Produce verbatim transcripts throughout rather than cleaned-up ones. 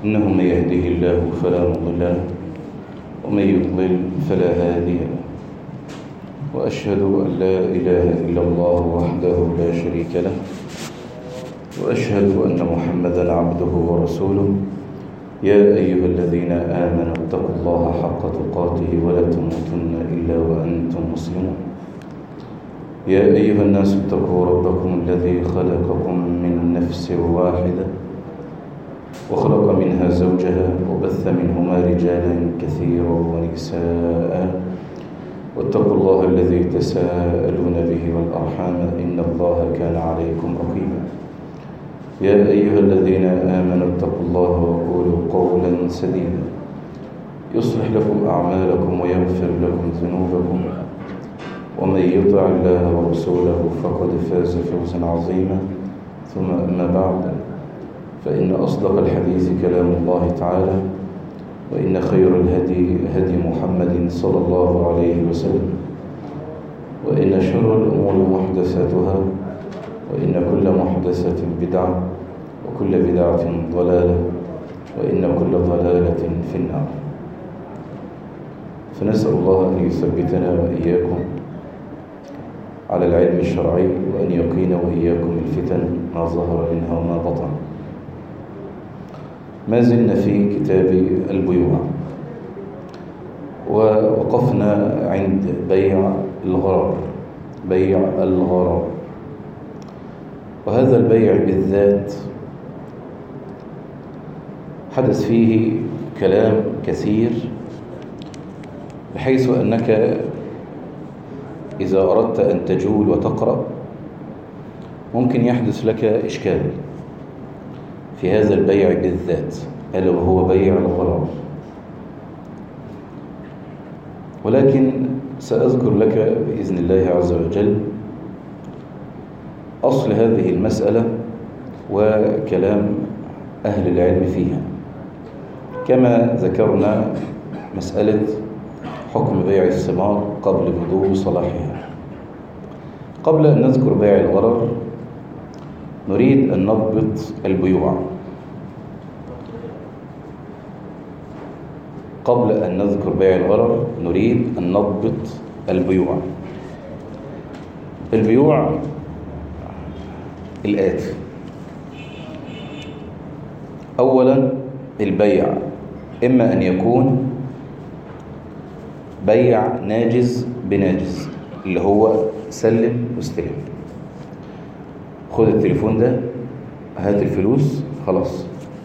إنه من يهده الله فلا مضل له ومن يضلل فلا هادي له، وأشهد أن لا إله إلا الله وحده لا شريك له، وأشهد أن محمدًا عبده ورسوله. يا أيها الذين آمنوا اتقوا الله حق تقاته ولا تموتن إلا وأنتم مسلمون. يا أيها الناس اتقوا ربكم الذي خلقكم من نفس واحدة وخلق منها زوجها وبث منهما رجالا كثيرا ونساء، واتقوا الله الذي تساءلون به والأرحام إن الله كان عليكم رقيبا. يا أيها الذين آمنوا اتقوا الله وقولوا قولا سديدا يصلح لكم أعمالكم ويغفر لكم ذنوبكم، ومن يطع الله ورسوله فقد فاز فوزا عظيما. ثم أما بعد، فإن أصدق الحديث كلام الله تعالى، وإن خير الهدي هدي محمد صلى الله عليه وسلم، وإن شر الأمور محدثاتها، وإن كل محدثة بدعة، وكل بدعة ضلالة، وإن كل ضلالة في النار. فنسأل الله أن يثبتنا وإياكم على العلم الشرعي، وأن يقينا وإياكم الفتن ما ظهر منها وما بطن. ما زلنا في كتاب البيوع، ووقفنا عند بيع الغرر بيع الغرر وهذا البيع بالذات حدث فيه كلام كثير، بحيث أنك إذا أردت أن تجول وتقرأ ممكن يحدث لك إشكال في هذا البيع بالذات، ألا وهو بيع الغرر. ولكن سأذكر لك بإذن الله عز وجل أصل هذه المسألة وكلام أهل العلم فيها، كما ذكرنا مسألة حكم بيع الثمار قبل بدو صلاحها. قبل أن نذكر بيع الغرر نريد أن نضبط البيوع. قبل أن نذكر بيع الغرر نريد أن نضبط البيوع. البيوع الآتي: أولا، البيع إما أن يكون بيع ناجز بناجز، اللي هو سلم واستلم. خد التليفون ده، هات الفلوس، خلاص،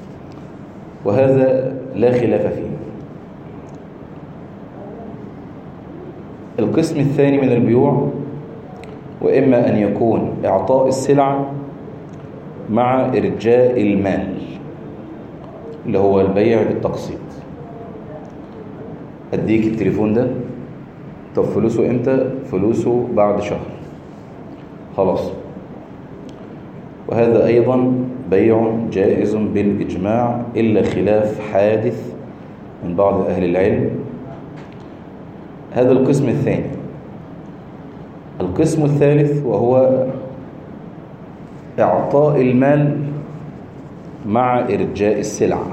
وهذا لا خلاف فيه. القسم الثاني من البيوع، وإما أن يكون إعطاء السلعة مع إرجاء المال، اللي هو البيع بالتقسيط. أديك التليفون ده، طب فلوسه إمتى؟ فلوسه بعد شهر، خلاص. وهذا أيضا بيع جائز بالإجماع، إلا خلاف حادث من بعض أهل العلم. هذا القسم الثاني. القسم الثالث وهو إعطاء المال مع إرجاء السلعة،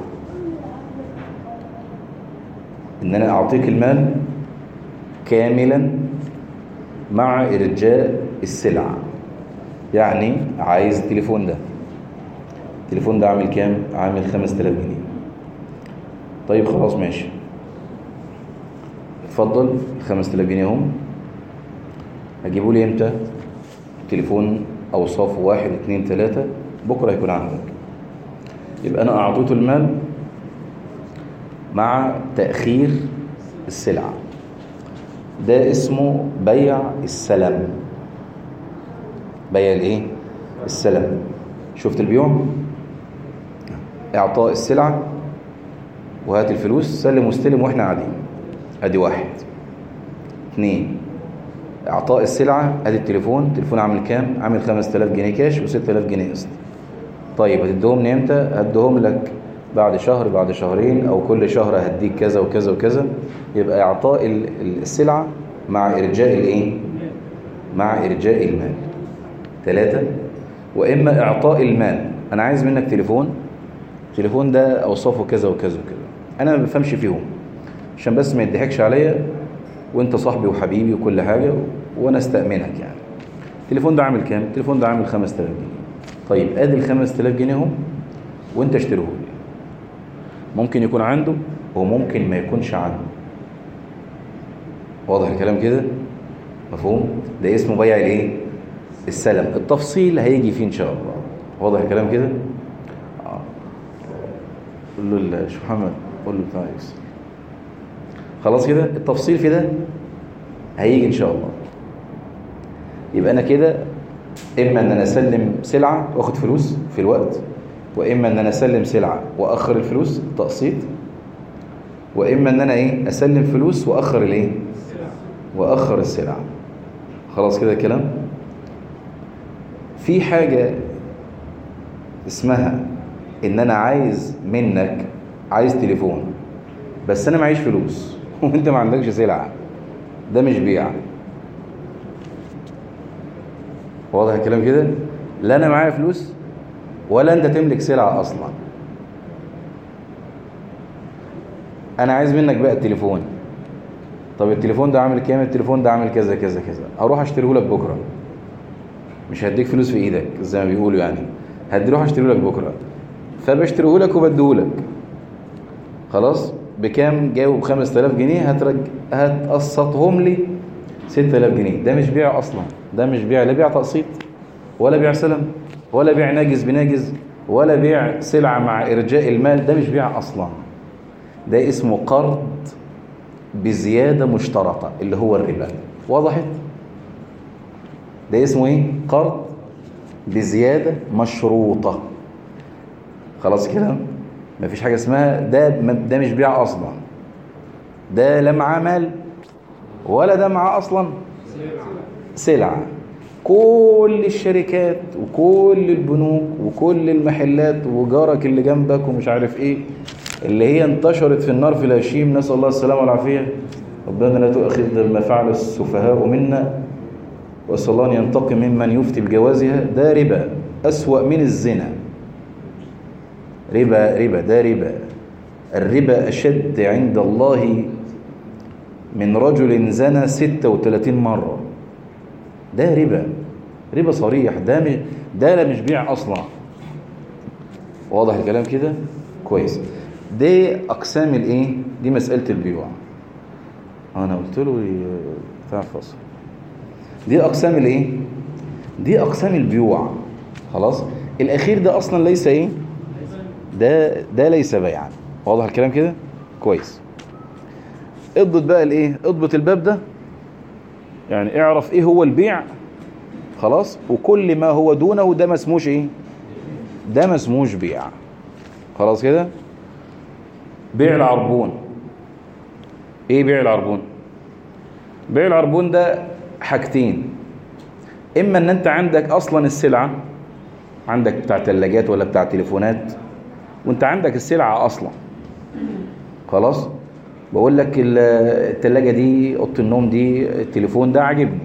إن أنا أعطيك المال كاملا مع إرجاء السلعة. يعني عايز التليفون ده، التليفون ده عامل كام؟ عامل خمسة آلاف جنيه. طيب خلاص ماشي، اتفضل خمسة آلاف جنيه هم. هجيبوا لي امتى؟ التليفون أوصافه واحد اتنين تلاتة، بكرة هيكون عندك. يبقى أنا أعطيته المال مع تأخير السلعة. ده اسمه بيع السلم. بيع الايه؟ السلم. شفت البيوع؟ اعطاء السلعة وهات الفلوس، سلم واستلم واحنا قاعدين. ادي واحد. اثنين، اعطاء السلعة، ادي التليفون، التليفون عامل كام؟ عامل خمسة آلاف جنيه كاش وستة آلاف جنيه قسط. طيب هتديهم لي امتى؟ هديهم لك بعد شهر، بعد شهرين، او كل شهر هديك كذا وكذا وكذا. يبقى اعطاء السلعة مع ارجاء الايه؟ مع ارجاء المال. ثلاثة، وإما إعطاء المال. أنا عايز منك تليفون التليفون ده اوصافه كذا وكذا وكذا، انا ما بفهمش فيهم عشان بس ما يضحكش عليا، وانت صاحبي وحبيبي وكل حاجه وانا استأمنك يعني. التليفون ده عامل كام؟ التليفون ده عامل خمسة آلاف جنيه. طيب ادي ال خمسة آلاف جنيه هم، وانت اشتريه لي. ممكن يكون عنده وممكن ما يكونش عنده. واضح الكلام كده؟ مفهوم؟ ده اسمه بيع الايه؟ السلم. التفصيل هيجي فيه ان شاء الله. واضح الكلام كده؟ اه. قول له شيخ محمد، قول له بتاع يكسر. خلاص كده؟ التفصيل في ده هيجي ان شاء الله. يبقى انا كده اما ان انا اسلم سلعه واخد فلوس في الوقت، واما ان انا اسلم سلعه واخر الفلوس تقسيط، واما ان انا ايه اسلم فلوس واخر الايه واخر السلعه. خلاص كده الكلام. في حاجه اسمها ان انا عايز منك، عايز تليفون بس انا معيش فلوس وانت ما عندكش سلعه، ده مش بيع. واضح الكلام كده؟ لا انا معايا فلوس ولا انت تملك سلعه اصلا. انا عايز منك بقى التليفون. طب التليفون ده عامل كام؟ التليفون ده عامل كذا كذا كذا. اروح اشتريه لك بكره، مش هديك فلوس في ايدك زي ما بيقولوا يعني، هديروح اشتريه لك بكره. فبشتريه لك وبديه لك. خلاص بكام؟ جاوب خمسة آلاف جنيه، هترج هتقسطهم لي ستة آلاف جنيه. ده مش بيع اصلا، ده مش بيع، لا بيع تقسيط ولا بيع سلم ولا بيع ناجز بناجز ولا بيع سلعه مع ارجاء المال. ده مش بيع اصلا، ده اسمه قرض بزياده مشترطه اللي هو الربا. وضحت؟ ده اسمه ايه؟ قرض بزياده مشروطه. خلاص كده؟ مفيش حاجه اسمها ده ده مش بيع اصلا. ده لا معاه مال ولا ده معاه اصلا سلعه. كل الشركات وكل البنوك وكل المحلات وجارك اللي جنبك ومش عارف ايه اللي هي انتشرت في النار في الهشيم، نسأل الله السلامة والعافية. ربنا لا تؤاخذنا بما فعل السفهاء منا، وأسأل الله أن ينتقم ممن يفتي بجوازها. ده ربا أسوأ من الزنا. ربا ربا ده ربا. الربا أشد عند الله من رجل زنى ستة وثلاثين مرة. ده ربا، ربا صريح. ده مش ده لا مش بيع اصلا. واضح الكلام كده؟ كويس. دي اقسام الايه؟ دي مساله البيوع. انا قلت له بتاع فاصل. دي اقسام الايه؟ دي اقسام البيوع. خلاص. الاخير ده اصلا ليس ايه؟ ده ده ليس بيعا. واضح الكلام كده؟ كويس. اضبط بقى الايه؟ اضبط الباب ده، يعني اعرف ايه هو البيع. خلاص. وكل ما هو دونه ده ما اسموش ايه؟ ده ما اسموش بيع. خلاص كده. بيع العربون. ايه بيع العربون؟ بيع العربون ده حاجتين. اما ان انت عندك اصلا السلعه، عندك بتاع ثلاجات ولا بتاع تليفونات، وانت عندك السلعه اصلا. خلاص. بقول لك الثلاجه دي، اوضه النوم دي، التليفون ده عاجبني.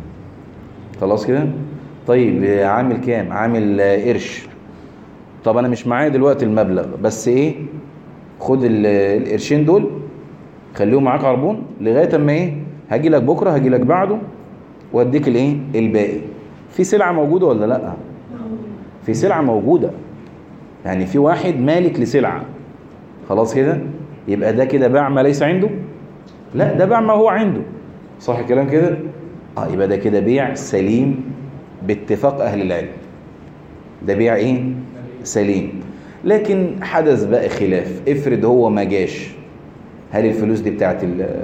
خلاص كده. طيب عامل كام؟ عامل قرش. طب انا مش معايا دلوقتي المبلغ، بس ايه، خد القرشين دول خليهم معاك عربون لغايه اما ايه، هاجي لك بكره، هاجي لك بعده، واديك الايه الباقي. في سلعه موجوده ولا لا؟ في سلعه موجوده، يعني في واحد مالك لسلعه. خلاص كده. يبقى ده كده باع ما ليس عنده؟ لا، ده باع ما هو عنده. صح الكلام كده؟ اه. يبقى ده كده بيع سليم باتفاق اهل العلم. ده بيع ايه؟ سليم. لكن حدث بقى خلاف. افرض هو ما جاش، هل الفلوس دي بتاعت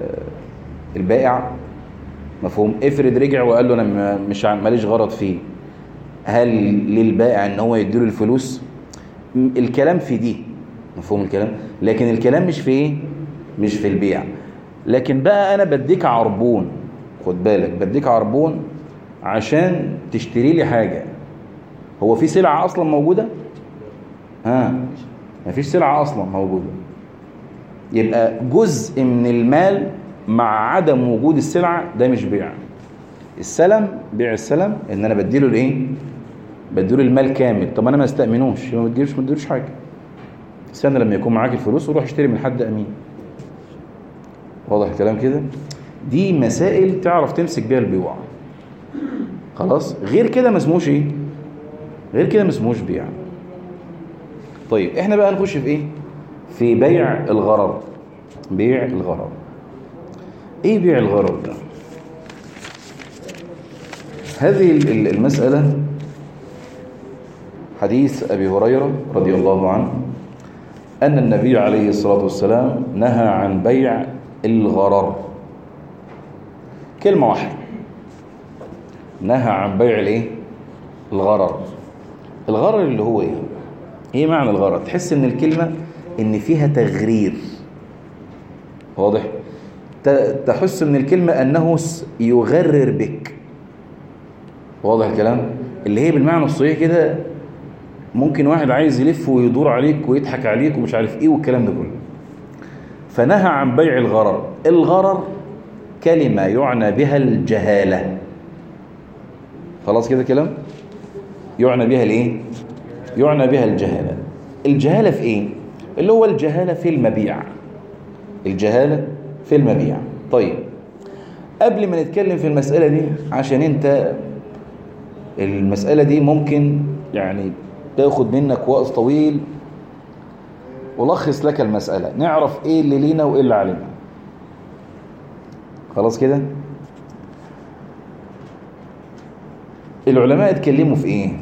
البائع؟ مفهوم؟ افرض رجع وقال له انا مش ماليش غرض فيه، هل للبائع ان هو يديله الفلوس؟ الكلام في دي. مفهوم الكلام؟ لكن الكلام مش في ايه؟ مش في البيع. لكن بقى انا بديك عربون، خد بالك، بديك عربون عشان تشتري لي حاجة. هو في سلعة اصلا موجودة؟ ها، مفيش سلعة اصلا موجودة. يبقى جزء من المال مع عدم وجود السلعة ده مش بيع. السلم، بيع السلم ان انا بديله الايه؟ بديله المال كامل. طب انا ما استأمنوش، ما بديلوش ما بديلوش حاجة. استنى لما يكون معاك الفلوس وروح اشتري من حد امين. واضح الكلام كده؟ دي مسائل تعرف تمسك بيها البيوع. خلاص، غير كده ما اسموش ايه؟ غير كده ما اسموش بيع. طيب احنا بقى نخش في ايه؟ في بيع الغرر. بيع الغرر. ايه بيع الغرر ده؟ هذه المسألة حديث أبي هريرة رضي الله عنه أن النبي عليه الصلاة والسلام نهى عن بيع الغرر. كلمة واحدة، نهى عن بيع الايه؟ الغرر. الغرر اللي هو ايه؟ ايه معنى الغرر؟ تحس ان الكلمة ان فيها تغرير. واضح؟ تحس من الكلمة انه يغرر بك. واضح الكلام؟ اللي هي بالمعنى الصحيح كده، ممكن واحد عايز يلف ويدور عليك ويضحك عليك ومش عارف ايه والكلام ده كله. فنهى عن بيع الغرر. الغرر كلمة يعنى بها الجهالة. خلاص كده كلام؟ يعنى بها الايه؟ يعنى بها الجهالة. الجهالة في ايه؟ اللي هو الجهالة في المبيع. الجهالة في المبيع. طيب قبل ما نتكلم في المسألة دي، عشان انت المسألة دي ممكن يعني تاخد منك وقت طويل، ولخص لك المسألة نعرف ايه اللي لينا وايه اللي علينا. خلاص كده؟ العلماء اتكلموا في ايه؟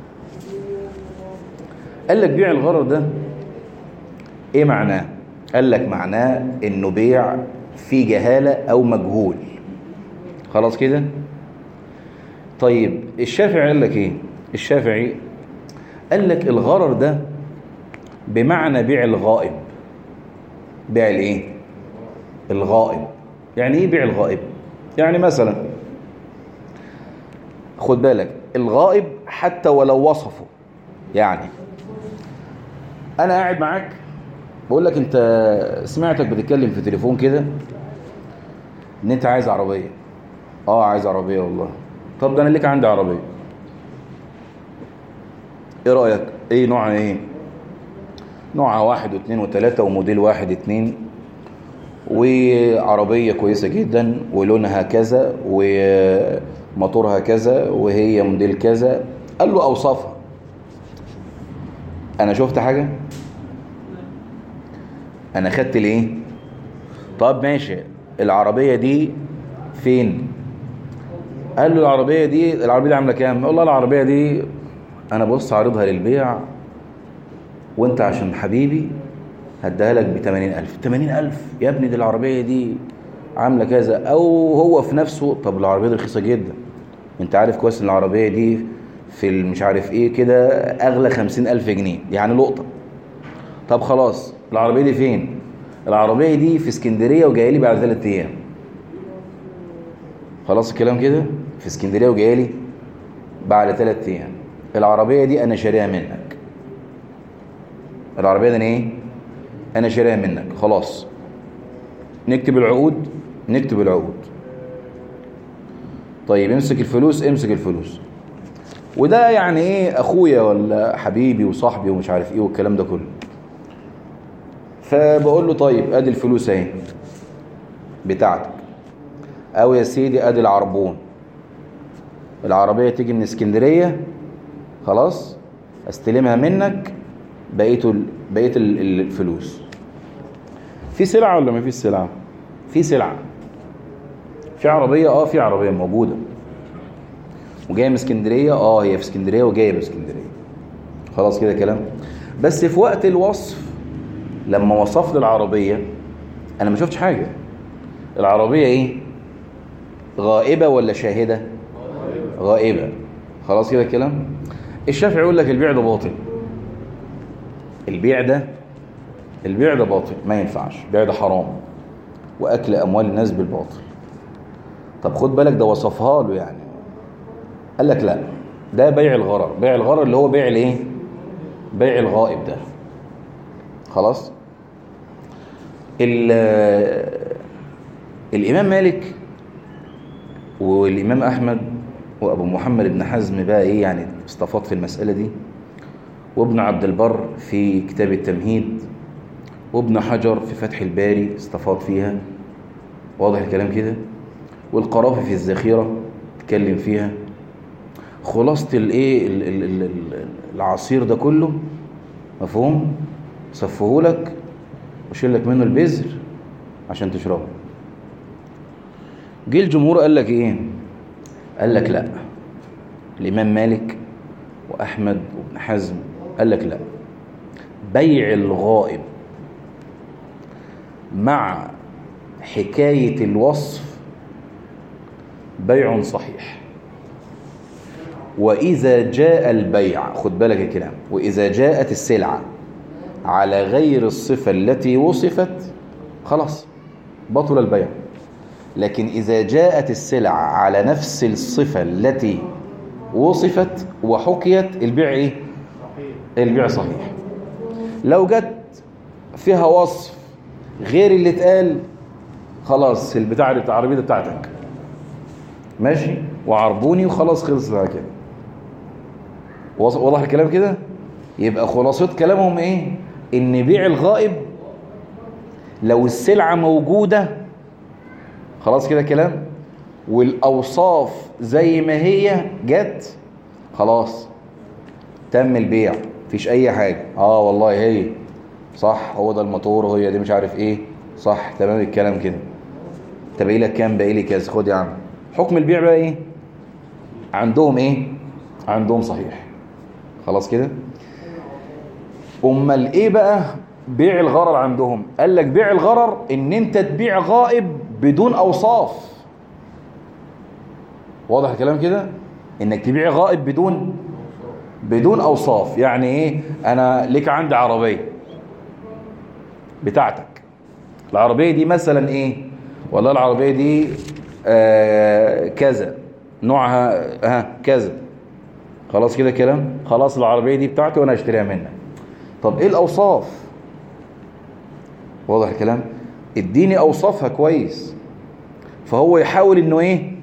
قال لك بيع الغرر ده ايه معناه؟ قال لك معناه انه بيع في جهالة او مجهول. خلاص كده؟ طيب الشافعي قال لك ايه؟ الشافعي قال لك الغرر ده بمعنى بيع الغائب. بيع الايه؟ الغائب. يعني ايه بيع الغائب؟ يعني مثلا خد بالك، الغائب حتى ولو وصفه، يعني انا قاعد معاك بقول لك انت سمعتك بتتكلم في تليفون كده ان انت عايز عربية. اه عايز عربية والله. طب ده انا ليك عندي عربية، ايه رأيك؟ ايه نوعها؟ ايه نوعها؟ واحد واثنين وثلاثة وموديل واحد اتنين، وعربية كويسة جدا ولونها كذا وموتورها كذا وهي موديل كذا. قال له اوصافها. انا شفت حاجة؟ انا خدت الايه؟ طب ماشي، العربية دي فين؟ قال له العربية دي العربية دي عاملة كام؟ قال له العربية دي انا بص عارضها للبيع، وانت عشان حبيبي هديها لك ب ثمانين ألف. ثمانين ألف يا ابني، دي العربية دي عاملة كذا. او هو في نفسه، طب العربية دي رخيصة جدا، انت عارف كويس ان العربية دي في مش عارف ايه كده اغلى خمسين ألف جنيه، يعني لقطة. طب خلاص، العربية دي فين؟ العربية دي في اسكندرية وجايه لي بعد ثلاث ايام. خلاص الكلام كده؟ في اسكندرية وجايه لي بعد ثلاث ايام. العربية دي انا شاريها منك. العربية دي انا ايه؟ انا شاريها منك. خلاص نكتب العقود. نكتب العقود. طيب امسك الفلوس. امسك الفلوس. وده يعني ايه؟ اخويا ولا حبيبي وصاحبي ومش عارف ايه والكلام ده كله. فبقول له طيب ادي الفلوس اهي بتاعتك، او يا سيدي ادي العربون. العربية تيجي من اسكندرية، خلاص استلمها منك بقيته بقيت الفلوس. في سلعة ولا ما فيش سلعة؟ في سلعة. في عربية، اه في عربية موجودة وجاية من اسكندرية. اه هي في اسكندرية وجاية من اسكندرية. خلاص كده كلام. بس في وقت الوصف لما وصف لي العربية انا ما شفتش حاجة. العربية ايه؟ غائبة ولا شاهدة؟ غائبة. خلاص كده الكلام. الشافعي يقول لك البيع ده باطل. البيع ده البيع ده باطل، ما ينفعش. البيع ده حرام واكل اموال الناس بالباطل. طب خد بالك، ده وصفها له يعني. قال لك لا، ده بيع الغرر. بيع الغرر اللي هو بيع الايه؟ بيع الغائب ده. خلاص. الامام مالك والامام احمد وابو محمد بن حزم بقى ايه يعني استفاض في المسألة دي، وابن عبد البر في كتاب التمهيد وابن حجر في فتح الباري استفاض فيها، واضح الكلام كده، والقرافي في الذخيرة اتكلم فيها. خلاصة الايه العصير ده كله مفهوم، صفهولك وشيل لك منه البذر عشان تشربه. جه الجمهور قال لك ايه؟ قال لك لا، الامام مالك واحمد وابن حزم قال لك لا، بيع الغائب مع حكاية الوصف بيع صحيح. وإذا جاء البيع، خد بالك الكلام، وإذا جاءت السلعة على غير الصفة التي وصفت خلاص بطل البيع. لكن إذا جاءت السلعة على نفس الصفة التي وصفت وحكيت البيع إيه؟ البيع صحيح. لو جت فيها وصف غير اللي اتقال خلاص البتاع اللي العربية بتاعتك ماشي وعربوني وخلاص خلص على كده. واضح الكلام كده؟ يبقى خلاصة كلامهم ايه؟ ان بيع الغائب لو السلعة موجودة خلاص كده كلام، والاوصاف زي ما هي جت خلاص تم البيع، مفيش اي حاجة. اه والله هي صح، هو ده الموتور وهي دي مش عارف ايه، صح تمام الكلام كده. انت باقي لك كام؟ باقي لي كذا، خد يا عم. حكم البيع بقى ايه عندهم؟ ايه عندهم؟ صحيح. خلاص كده. امال ايه بقى بيع الغرر عندهم؟ قال لك بيع الغرر ان انت تبيع غائب بدون اوصاف. واضح الكلام كده؟ انك تبيع غائب بدون بدون اوصاف. يعني ايه؟ انا ليك عندي عربيه بتاعتك، العربيه دي مثلا ايه؟ والله العربيه دي آه كذا، نوعها ها كذا، خلاص كده كلام. خلاص العربيه دي بتاعتي وانا اشتريها منك. طب ايه الاوصاف؟ واضح الكلام؟ اديني اوصافها كويس. فهو يحاول انه ايه؟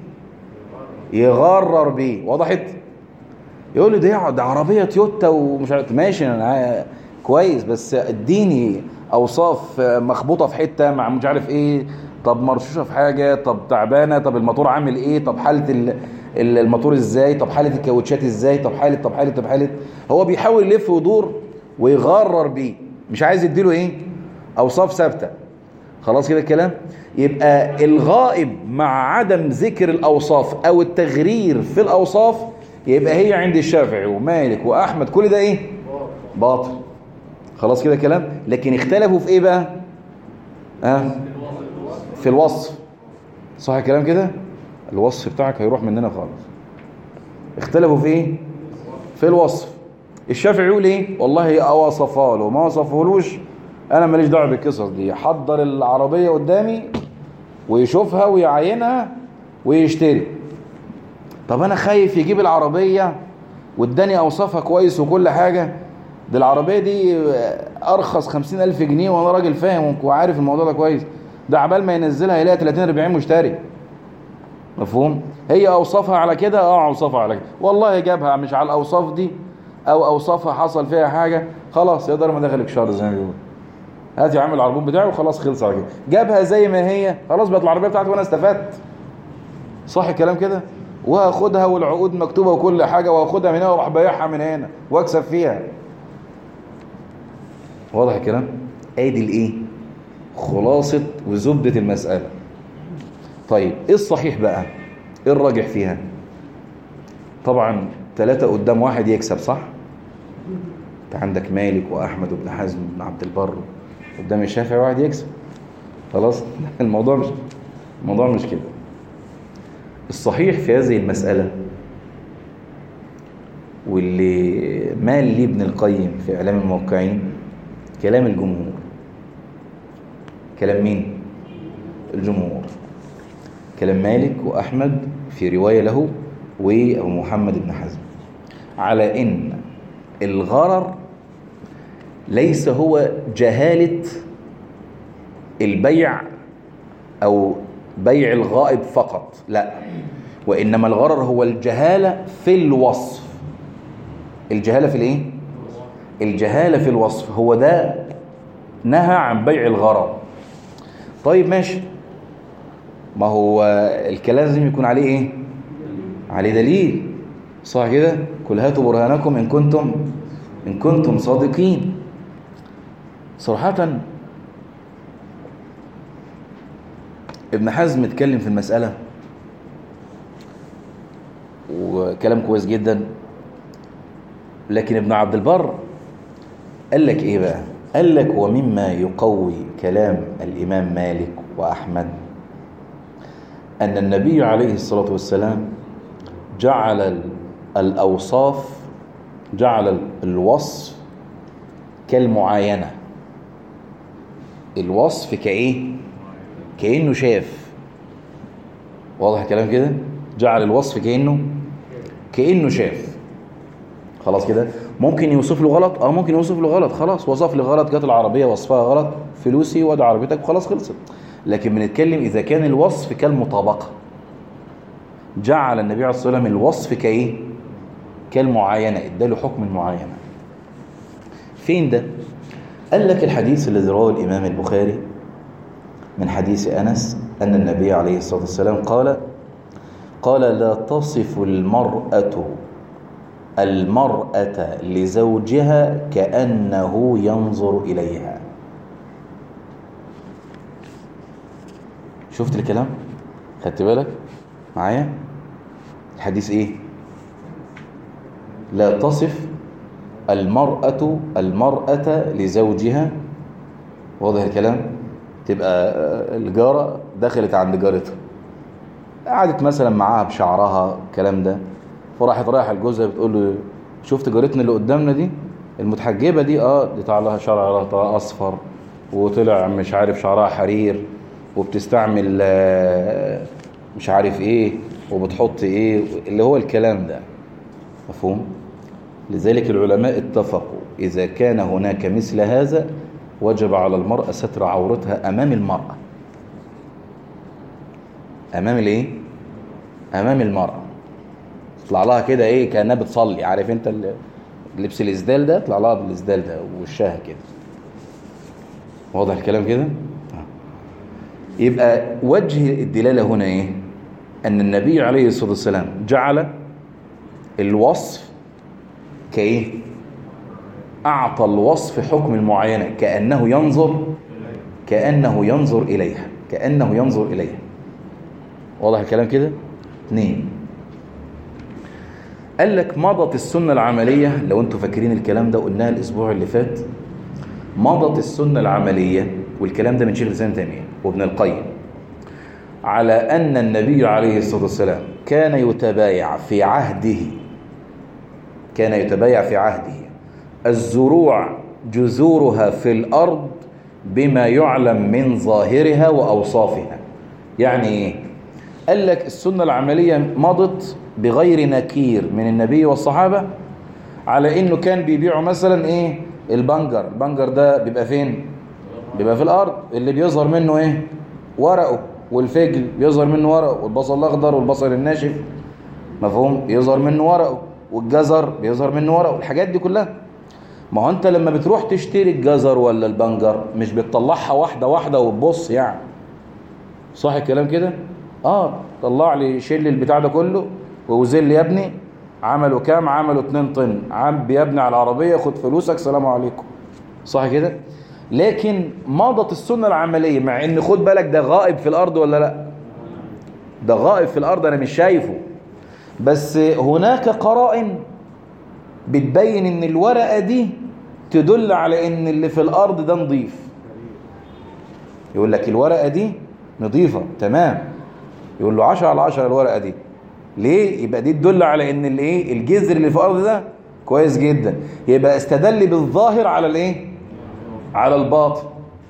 يغرر بيه. وضحت؟ يقول له ده ده عربيه تويوتا ومش عارف، ماشي انا كويس بس اديني اوصاف مخبوطه في حته مع مش عارف ايه، طب مرشوشه في حاجه، طب تعبانه، طب الموتور عامل ايه، طب حاله الموتور ازاي، طب حاله الكاوتشات ازاي، طب حاله طب حاله طب حاله. هو بيحاول يلف ويدور ويغرر بيه، مش عايز يديله ايه؟ اوصاف ثابته. خلاص كده الكلام. يبقى الغائب مع عدم ذكر الاوصاف او التغرير في الاوصاف يبقى هي عند الشافعي ومالك واحمد كل ده ايه؟ باطل. خلاص كده كلام. لكن اختلفوا في ايه بقى؟ اه في الوصف. صح الكلام كده؟ الوصف بتاعك هيروح مننا خالص. اختلفوا في ايه؟ في الوصف. الشافعي يقول ايه؟ والله وصفها له ما وصفهولوش انا ماليش دعوه بالقصص دي، حضر العربيه قدامي ويشوفها ويعاينها ويشتري. طب انا خايف يجيب العربيه واداني اوصافها كويس وكل حاجه، دي العربيه دي ارخص خمسين الف جنيه وانا راجل فاهم وعارف الموضوع ده كويس، ده عبال ما ينزلها يلاقي تلاتين اربعين مشتري. مفهوم؟ هي اوصافها على كده، اه اوصافها على كده. والله جابها مش على الاوصاف دي او اوصافها حصل فيها حاجه، خلاص يقدر ما دخلك شر زي ما بيقول. هات يا عم العربون بتاعي وخلاص خلص على كده. جابها زي ما هي خلاص بقت العربيه بتاعتي وانا استفدت. صح الكلام كده؟ وهاخدها والعقود مكتوبه وكل حاجه، وهاخدها من هنا واروح بايعها من هنا واكسب فيها. واضح الكلام؟ ادي الايه؟ خلاصه وزبده المساله. طيب ايه الصحيح بقى؟ ايه الراجح فيها؟ طبعا ثلاثه قدام واحد يكسب، صح؟ انت عندك مالك واحمد وابن حزم وابن عبد البر، قدام الشافعي واحد يكسب. خلاص الموضوع مش الموضوع مش كده. الصحيح في هذه المسألة واللي مال لي ابن القيم في إعلام الموقعين كلام الجمهور. كلام مين؟ الجمهور. كلام مالك وأحمد في رواية له وأبو محمد بن حزم على إن الغرر ليس هو جهالة البيع أو بيع الغائب فقط، لا، وإنما الغرر هو الجهالة في الوصف. الجهالة في الإيه؟ الجهالة في الوصف. هو ده نهى عن بيع الغرض. طيب ماشي، ما هو الكلام لازم يكون عليه ايه؟ عليه دليل، صح كده؟ قل هاتوا برهانكم ان كنتم ان كنتم صادقين. صراحة ابن حزم اتكلم في المسألة وكلام كويس جدا، لكن ابن عبد البر قال لك ايه بقى؟ قال لك ومما يقوي كلام الإمام مالك وأحمد أن النبي عليه الصلاة والسلام جعل الأوصاف، جعل الوصف كالمعاينة. الوصف كإيه؟ كأنه شاف. واضح الكلام كده؟ جعل الوصف كأنه كأنه شاف. خلاص كده؟ ممكن يوصف له غلط، اه ممكن يوصف له غلط، خلاص وصف لي غلط، جت العربية وصفها غلط، فلوسي وادي عربيتك وخلاص خلصت. لكن بنتكلم إذا كان الوصف كالمطابقة، جعل النبي عليه الصلاة والسلام الوصف كإيه؟ كالمعاينة، اداله حكم المعاينة. فين ده؟ قال لك الحديث الذي رواه الإمام البخاري من حديث أنس أن النبي عليه الصلاة والسلام قال قال لا تصف المرأة المرأة لزوجها كأنه ينظر إليها. شفت الكلام؟ خدت بالك معايا؟ الحديث إيه؟ لا تصف المرأة المرأة لزوجها. واضح الكلام؟ تبقى الجارة دخلت عند جارتها، قعدت مثلا معاها بشعرها الكلام ده، فراحت رايحة لجوزها بتقول له شفت جارتنا اللي قدامنا دي المتحجبة دي؟ اه دي طلع لها شعرها اصفر وطلع مش عارف شعرها حرير وبتستعمل مش عارف ايه وبتحط ايه، اللي هو الكلام ده. مفهوم؟ لذلك العلماء اتفقوا إذا كان هناك مثل هذا وجب على المرأة ستر عورتها أمام المرأة. أمام الايه؟ أمام المرأة. طلع لها كده ايه كأنها بتصلي، عارف انت اللبس الإسدال ده، طلع لها بالإسدال ده ووشها كده. واضح الكلام كده؟ يبقى وجه الدلالة هنا ايه؟ أن النبي عليه الصلاة والسلام جعل الوصف كايه؟ أعطى الوصف حكم المعاينة، كأنه ينظر كأنه ينظر إليها كأنه ينظر إليها. واضح الكلام كده؟ اثنين، قال لك مضت السنة العملية، لو انتوا فاكرين الكلام ده قلناها الأسبوع اللي فات، مضت السنة العملية، والكلام ده من شيخ الإسلام تيمية وابن القيم، على أن النبي عليه الصلاة والسلام كان يتبايع في عهده كان يتبايع في عهده الزروع جذورها في الأرض بما يعلم من ظاهرها وأوصافها. يعني إيه؟ قال لك السنة العملية مضت بغير نكير من النبي والصحابة على إنه كان بيبيعوا مثلا إيه؟ البنجر. البنجر ده بيبقى فين؟ بيبقى في الأرض، اللي بيظهر منه إيه؟ ورقه. والفجل بيظهر منه ورقه، والبصل الأخضر والبصل الناشف مفهوم؟ بيظهر منه ورقه، والجزر بيظهر منه ورقه، الحاجات دي كلها. ما هو انت لما بتروح تشتري الجزر ولا البنجر مش بتطلعها واحده واحده وتبص يعني، صح الكلام كده؟ اه طلع لي شيل البتاع ده كله ووزن لي يا ابني عملوا كام؟ عملوا اتنين طن، عم يا ابني على العربيه خد فلوسك سلام عليكم، صح كده؟ لكن مضت السنه العمليه، مع ان خد بالك ده غائب في الارض ولا لا؟ ده غائب في الارض انا مش شايفه، بس هناك قرائن بتبين ان الورقة دي تدل على ان اللي في الارض ده نظيف. يقول لك الورقة دي نظيفة تمام، يقول له عشرة على عشرة الورقة دي. ليه؟ يبقى دي تدل على ان الايه الجذر اللي في الارض ده كويس جدا، يبقى استدل بالظاهر على الايه على الباطن.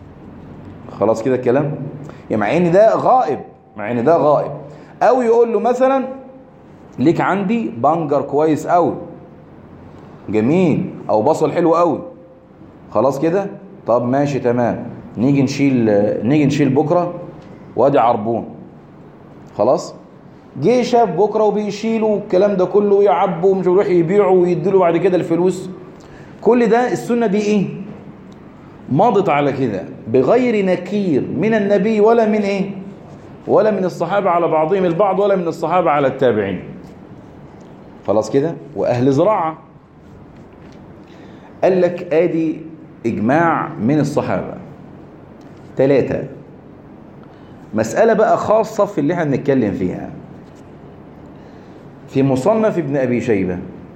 خلاص كده الكلام؟ يعني مع ان ده غائب مع ان ده غائب او يقول له مثلا ليك عندي بنجر كويس قوي جميل، او بصل حلو قوي، خلاص كده؟ طب ماشي تمام، نيجي نشيل نيجي نشيل بكره وادي عربون، خلاص؟ جه شاف بكره وبيشيلوا الكلام ده كله ويعبوا ومش يروح يبيعوا ويديله بعد كده الفلوس. كل ده السنه دي ايه؟ مضت على كده بغير نكير من النبي ولا من ايه ولا من الصحابة على بعضهم البعض ولا من الصحابة على التابعين. خلاص كده. وأهل زراعة قال لك ادي اجماع من الصحابة. ثلاثة، مسألة بقى خاصة في اللي احنا بنتكلم فيها. في مصنف ابن أبي شيبة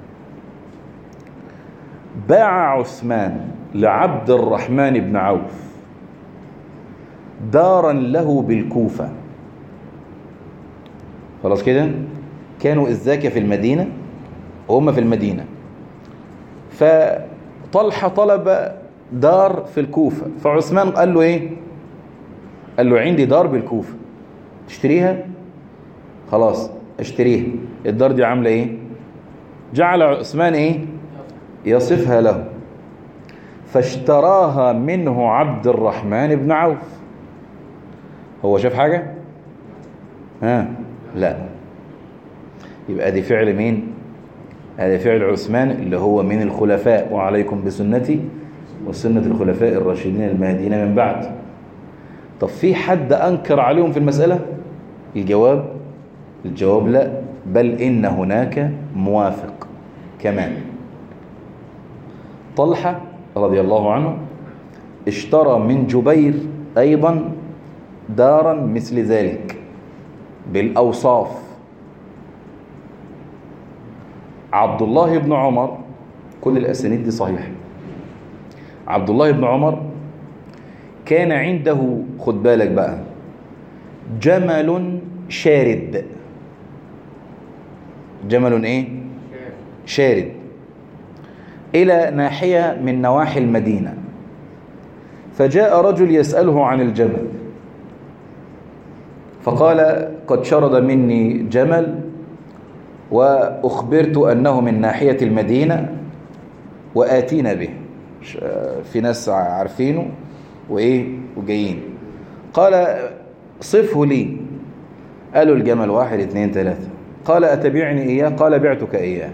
باع عثمان لعبد الرحمن بن عوف دارا له بالكوفة. خلاص كده. كانوا الزكاة في المدينة وهم في المدينة، فطلحة طلب دار في الكوفة، فعثمان قال له ايه؟ قال له عندي دار بالكوفة تشتريها؟ خلاص اشتريها. الدار دي عاملة ايه؟ جعل عثمان ايه؟ يصفها له، فاشتراها منه عبد الرحمن بن عوف. هو شاف حاجة؟ ها؟ لا. يبقى دي فعل مين؟ هذا فعل عثمان اللي هو من الخلفاء، وعليكم بسنتي وسنة الخلفاء الراشدين المهديين من بعد. طب في حد أنكر عليهم في المسألة؟ الجواب الجواب لا، بل إن هناك موافق كمان. طلحة رضي الله عنه اشترى من جبير أيضا دارا مثل ذلك بالأوصاف. عبد الله بن عمر، كل الأسانيد دي صحيحة، عبد الله بن عمر كان عنده، خد بالك بقى، جمل شارد. جمل ايه؟ شارد إلى ناحية من نواحي المدينة، فجاء رجل يسأله عن الجمل فقال قد شرد مني جمل وأخبرت أنه من ناحية المدينة وآتينا به، في ناس عارفينه وإيه وجايين. قال صفه لي. قالوا الجمل واحد اثنين ثلاثة. قال أتبيعني إياه؟ قال بعتك إياه.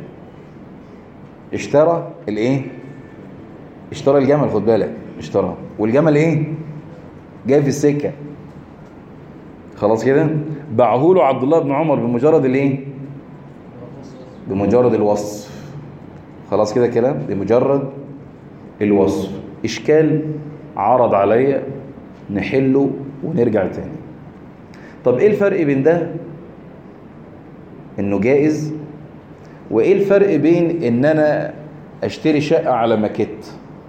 اشترى الإيه؟ اشترى الجمل، خد بالك، اشترى، والجمل إيه؟ جاي في السكة. خلاص كده. باعه له عبد الله بن عمر بمجرد الإيه؟ بمجرد الوصف. خلاص كده كلام، بمجرد الوصف. إشكال عرض عليا نحله ونرجع تاني. طب إيه الفرق بين ده إنه جائز، وإيه الفرق بين إن أنا أشتري شقة على ماكيت؟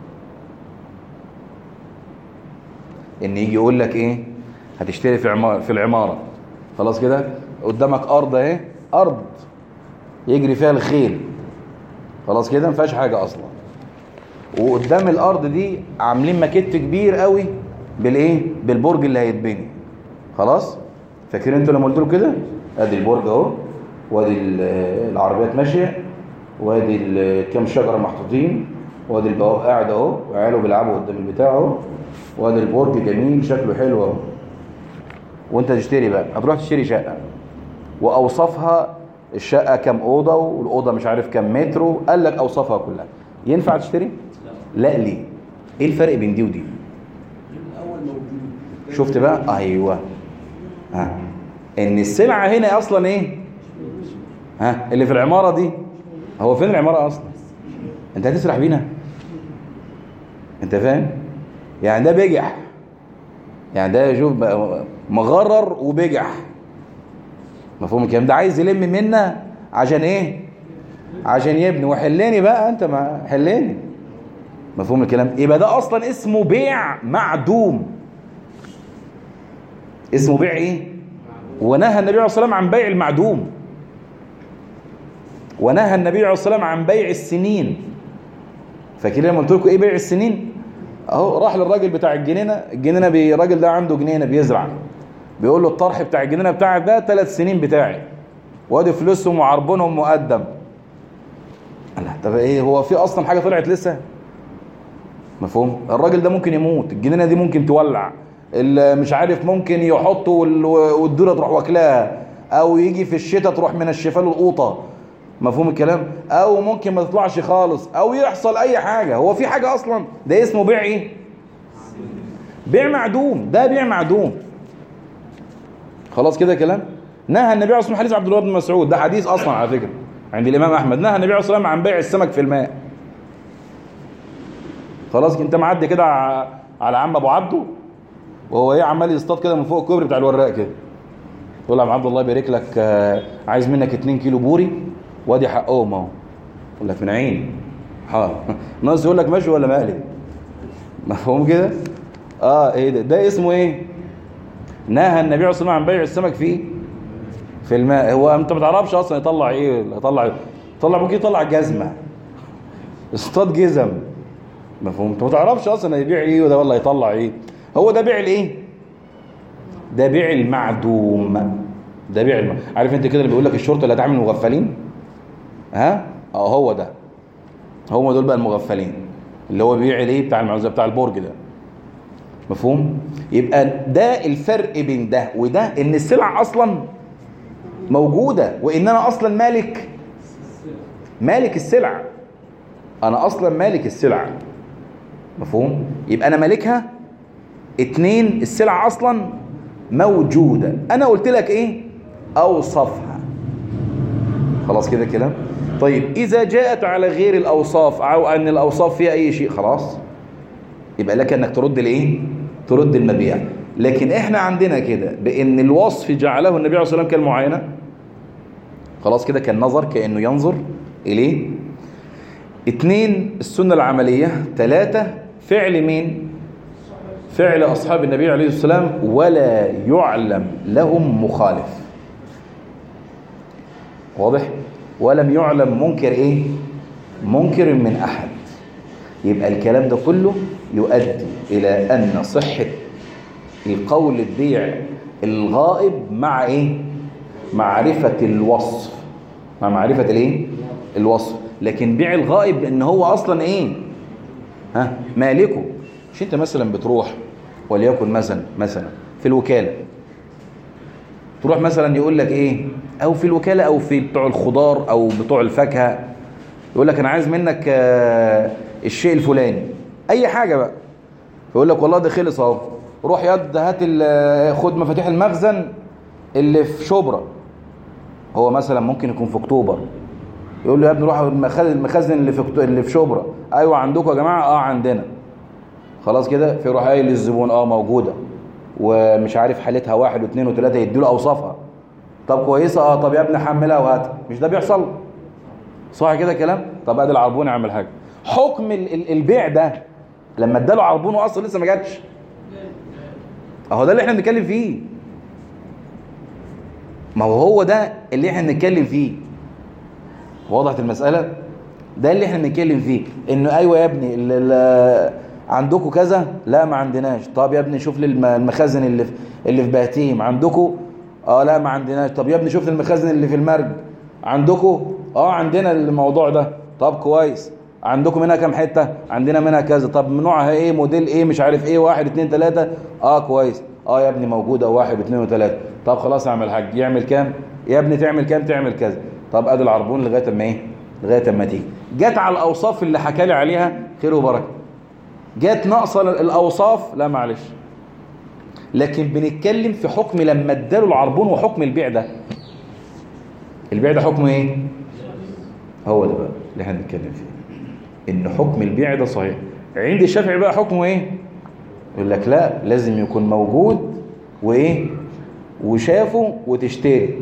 إن يجي يقول لك إيه؟ هتشتري في عمارة، في العمارة، خلاص كده، قدامك أرض أهي، أرض يجري فيها الخيل، خلاص كده، ما فيهاش حاجة أصلا، وقدام الأرض دي عاملين ماكيت كبير قوي بالإيه؟ بالبرج اللي هيتبني. خلاص؟ فاكرين أنتوا لما قلت له كده؟ أدي البرج أهو، وادي العربيات ماشية، وادي كام شجرة محطوطين، وادي البواب قاعد اهو، وعياله بيلعبوا قدام البتاع اهو، وادي البرج جميل شكله حلو اهو. وانت تشتري بقى، هتروح تشتري شقة واوصافها، الشقة كام اوضة، والاوضة مش عارف كام متر، قال لك اوصافها كلها، ينفع تشتري؟ لا. ليه؟ ايه الفرق بين دي ودي؟ شفت بقى؟ ايوه، ها، ان السلعة هنا اصلا ايه؟ ها، اللي في العمارة دي، هو فين العمارة اصلا؟ انت هتسرح بينا؟ انت فاهم؟ يعني ده بجح، يعني ده شوف مغرر وبجح، مفهوم الكلام ده؟ عايز يلم منا عشان ايه؟ عشان يبني، وحلاني بقى انت، ما حلاني، مفهوم الكلام؟ يبقى ده اصلا اسمه بيع معدوم. اسمه بيع ايه؟ ونهى النبي عليه الصلاة والسلام عن بيع المعدوم، ونهى النبي عليه الصلاة والسلام عن بيع السنين. فاكرين لما قلت لكم ايه بيع السنين؟ اهو راح للراجل بتاع الجنينه، الجنينه الراجل ده عنده جنينه بيزرع، بيقول له الطرح بتاع الجنينه بتاعك ده ثلاث سنين بتاعي، وادي فلوسهم وعربونهم مقدم. الله، طب ايه هو في اصلا حاجه طلعت لسه؟ مفهوم؟ الراجل ده ممكن يموت، الجنينه دي ممكن تولع، مش عارف ممكن يحطوا والدوره تروح واكلاها، او يجي في الشتاء تروح من الشفال القوطه، مفهوم الكلام؟ او ممكن ما تطلعش خالص، او يحصل اي حاجه. هو في حاجه اصلا؟ ده اسمه بيع ايه؟ بيع معدوم، ده بيع معدوم. خلاص كده كلام. نهى النبي عليه الصلاه والسلام، حديث عبد الله بن مسعود، ده حديث اصلا على فكره عند الامام احمد، نهى النبي عليه الصلاه والسلام عن بيع السمك في الماء. خلاص انت معدي كده على عم ابو عبده وهو ايه عمال يصطاد كده من فوق الكوبري بتاع الوراق كده، تقول له يا عم عبد الله يبارك لك، عايز منك اتنين كيلو بوري وادي حقهم اهو. يقول لك من عين حاضر. ناقص يقول لك ماشي ولا مقلي. مفهوم كده؟ اه ايه ده؟ ده اسمه ايه؟ نهى النبي عليه الصلاه والسلام عن بيع السمك في في الماء. هو انت ما تعرفش اصلا يطلع ايه، يطلع يطلع ممكن يطلع جزمه، اصطاد جزم. مفهوم؟ انت ما تعرفش اصلا يبيع ايه وده والله يطلع ايه. هو ده بيع الايه؟ ده بيع المعدوم. ده بيع الم... عارف انت كده اللي بيقول لك الشرطه اللي هتعمل مغفلين، ها اه هو ده، هم دول بقى المغفلين اللي هو بيبيع الايه بتاع المعزه بتاع البرج ده. مفهوم؟ يبقى ده الفرق بين ده وده، ان السلع اصلا موجوده وان انا اصلا مالك مالك السلع، انا اصلا مالك السلع. مفهوم؟ يبقى انا مالكها. اتنين، السلع اصلا موجوده، انا قلت لك ايه؟ اوصفها. خلاص كده كلام. طيب اذا جاءت على غير الاوصاف او ان الاوصاف فيها اي شيء، خلاص يبقى لك انك ترد الايه؟ ترد المبيع. لكن احنا عندنا كده بان الوصف جعله النبي عليه الصلاه والسلام كالمعاينه، خلاص كده كالنظر، كانه ينظر اليه. اتنين، السنه العمليه. ثلاثه، فعل مين؟ فعل اصحاب النبي عليه الصلاه والسلام ولا يعلم لهم مخالف. واضح؟ ولم يعلم منكر ايه؟ منكر من احد. يبقى الكلام ده كله يؤدي الى ان صحة القول البيع الغائب مع ايه؟ معرفة الوصف، مع معرفة الايه؟ الوصف. لكن بيع الغائب ان هو اصلا ايه؟ ها مالكه. مش انت مثلا بتروح وليكن مثلا مثلا في الوكالة، تروح مثلا يقول لك ايه، او في الوكالة او في بتوع الخضار او بتوع الفاكهة، يقول لك انا عايز منك الشيء الفلاني اي حاجة بقى، يقول لك والله ده خلص اهو، روح يد هات خد مفاتيح المخزن اللي في شبرا، هو مثلا ممكن يكون في اكتوبر، يقول له يا ابني روح المخزن اللي في اللي في شبرا. ايوه عندكم يا جماعه؟ اه عندنا. خلاص كده، في روح قايل للزبون اه موجوده ومش عارف حالتها واحد واثنين وثلاثه، يديله اوصافها. طب كويسه اه، طب يا ابني حملها وهات. مش ده بيحصل؟ صح كده كلام؟ طب ادي العربون يعمل حاجه. حكم البيع ده لما اداله عربونه اصلا لسه ما جاتش، اهو ده اللي احنا بنتكلم فيه. ما هو هو ده اللي احنا بنتكلم فيه. وضحت المساله؟ ده اللي احنا بنتكلم فيه، انه ايوه يا ابني عندكم كذا؟ لا ما عندناش. طب يا ابني شوف لي المخازن اللي في اللي في بهتيم. عندكم؟ اه لا ما عندناش. طب يا ابني شوف لي المخازن اللي في المرج. عندكم؟ اه عندنا الموضوع ده. طب كويس. عندكم منها كام حته؟ عندنا منها كذا. طب نوعها ايه؟ موديل ايه؟ مش عارف ايه، واحد اتنين تلاته. اه كويس. اه يا ابني موجوده واحد واثنين وثلاثه. طب خلاص اعمل حاج. يعمل كام؟ يا ابني تعمل كام؟ تعمل كذا. طب ادي العربون لغايه اما ايه؟ لغايه اما تيجي. جت على الاوصاف اللي حكى لي عليها خير وبركه. جت ناقصه الاوصاف، لا معلش. لكن بنتكلم في حكم لما اداله العربون وحكم البيع ده. البيع ده حكمه ايه؟ هو ده بقى اللي احنا بنتكلم فيه، ان حكم البيع ده صحيح. عند الشافعي بقى حكمه ايه؟ يقول لك لا، لازم يكون موجود وايه وشافه وتشتري.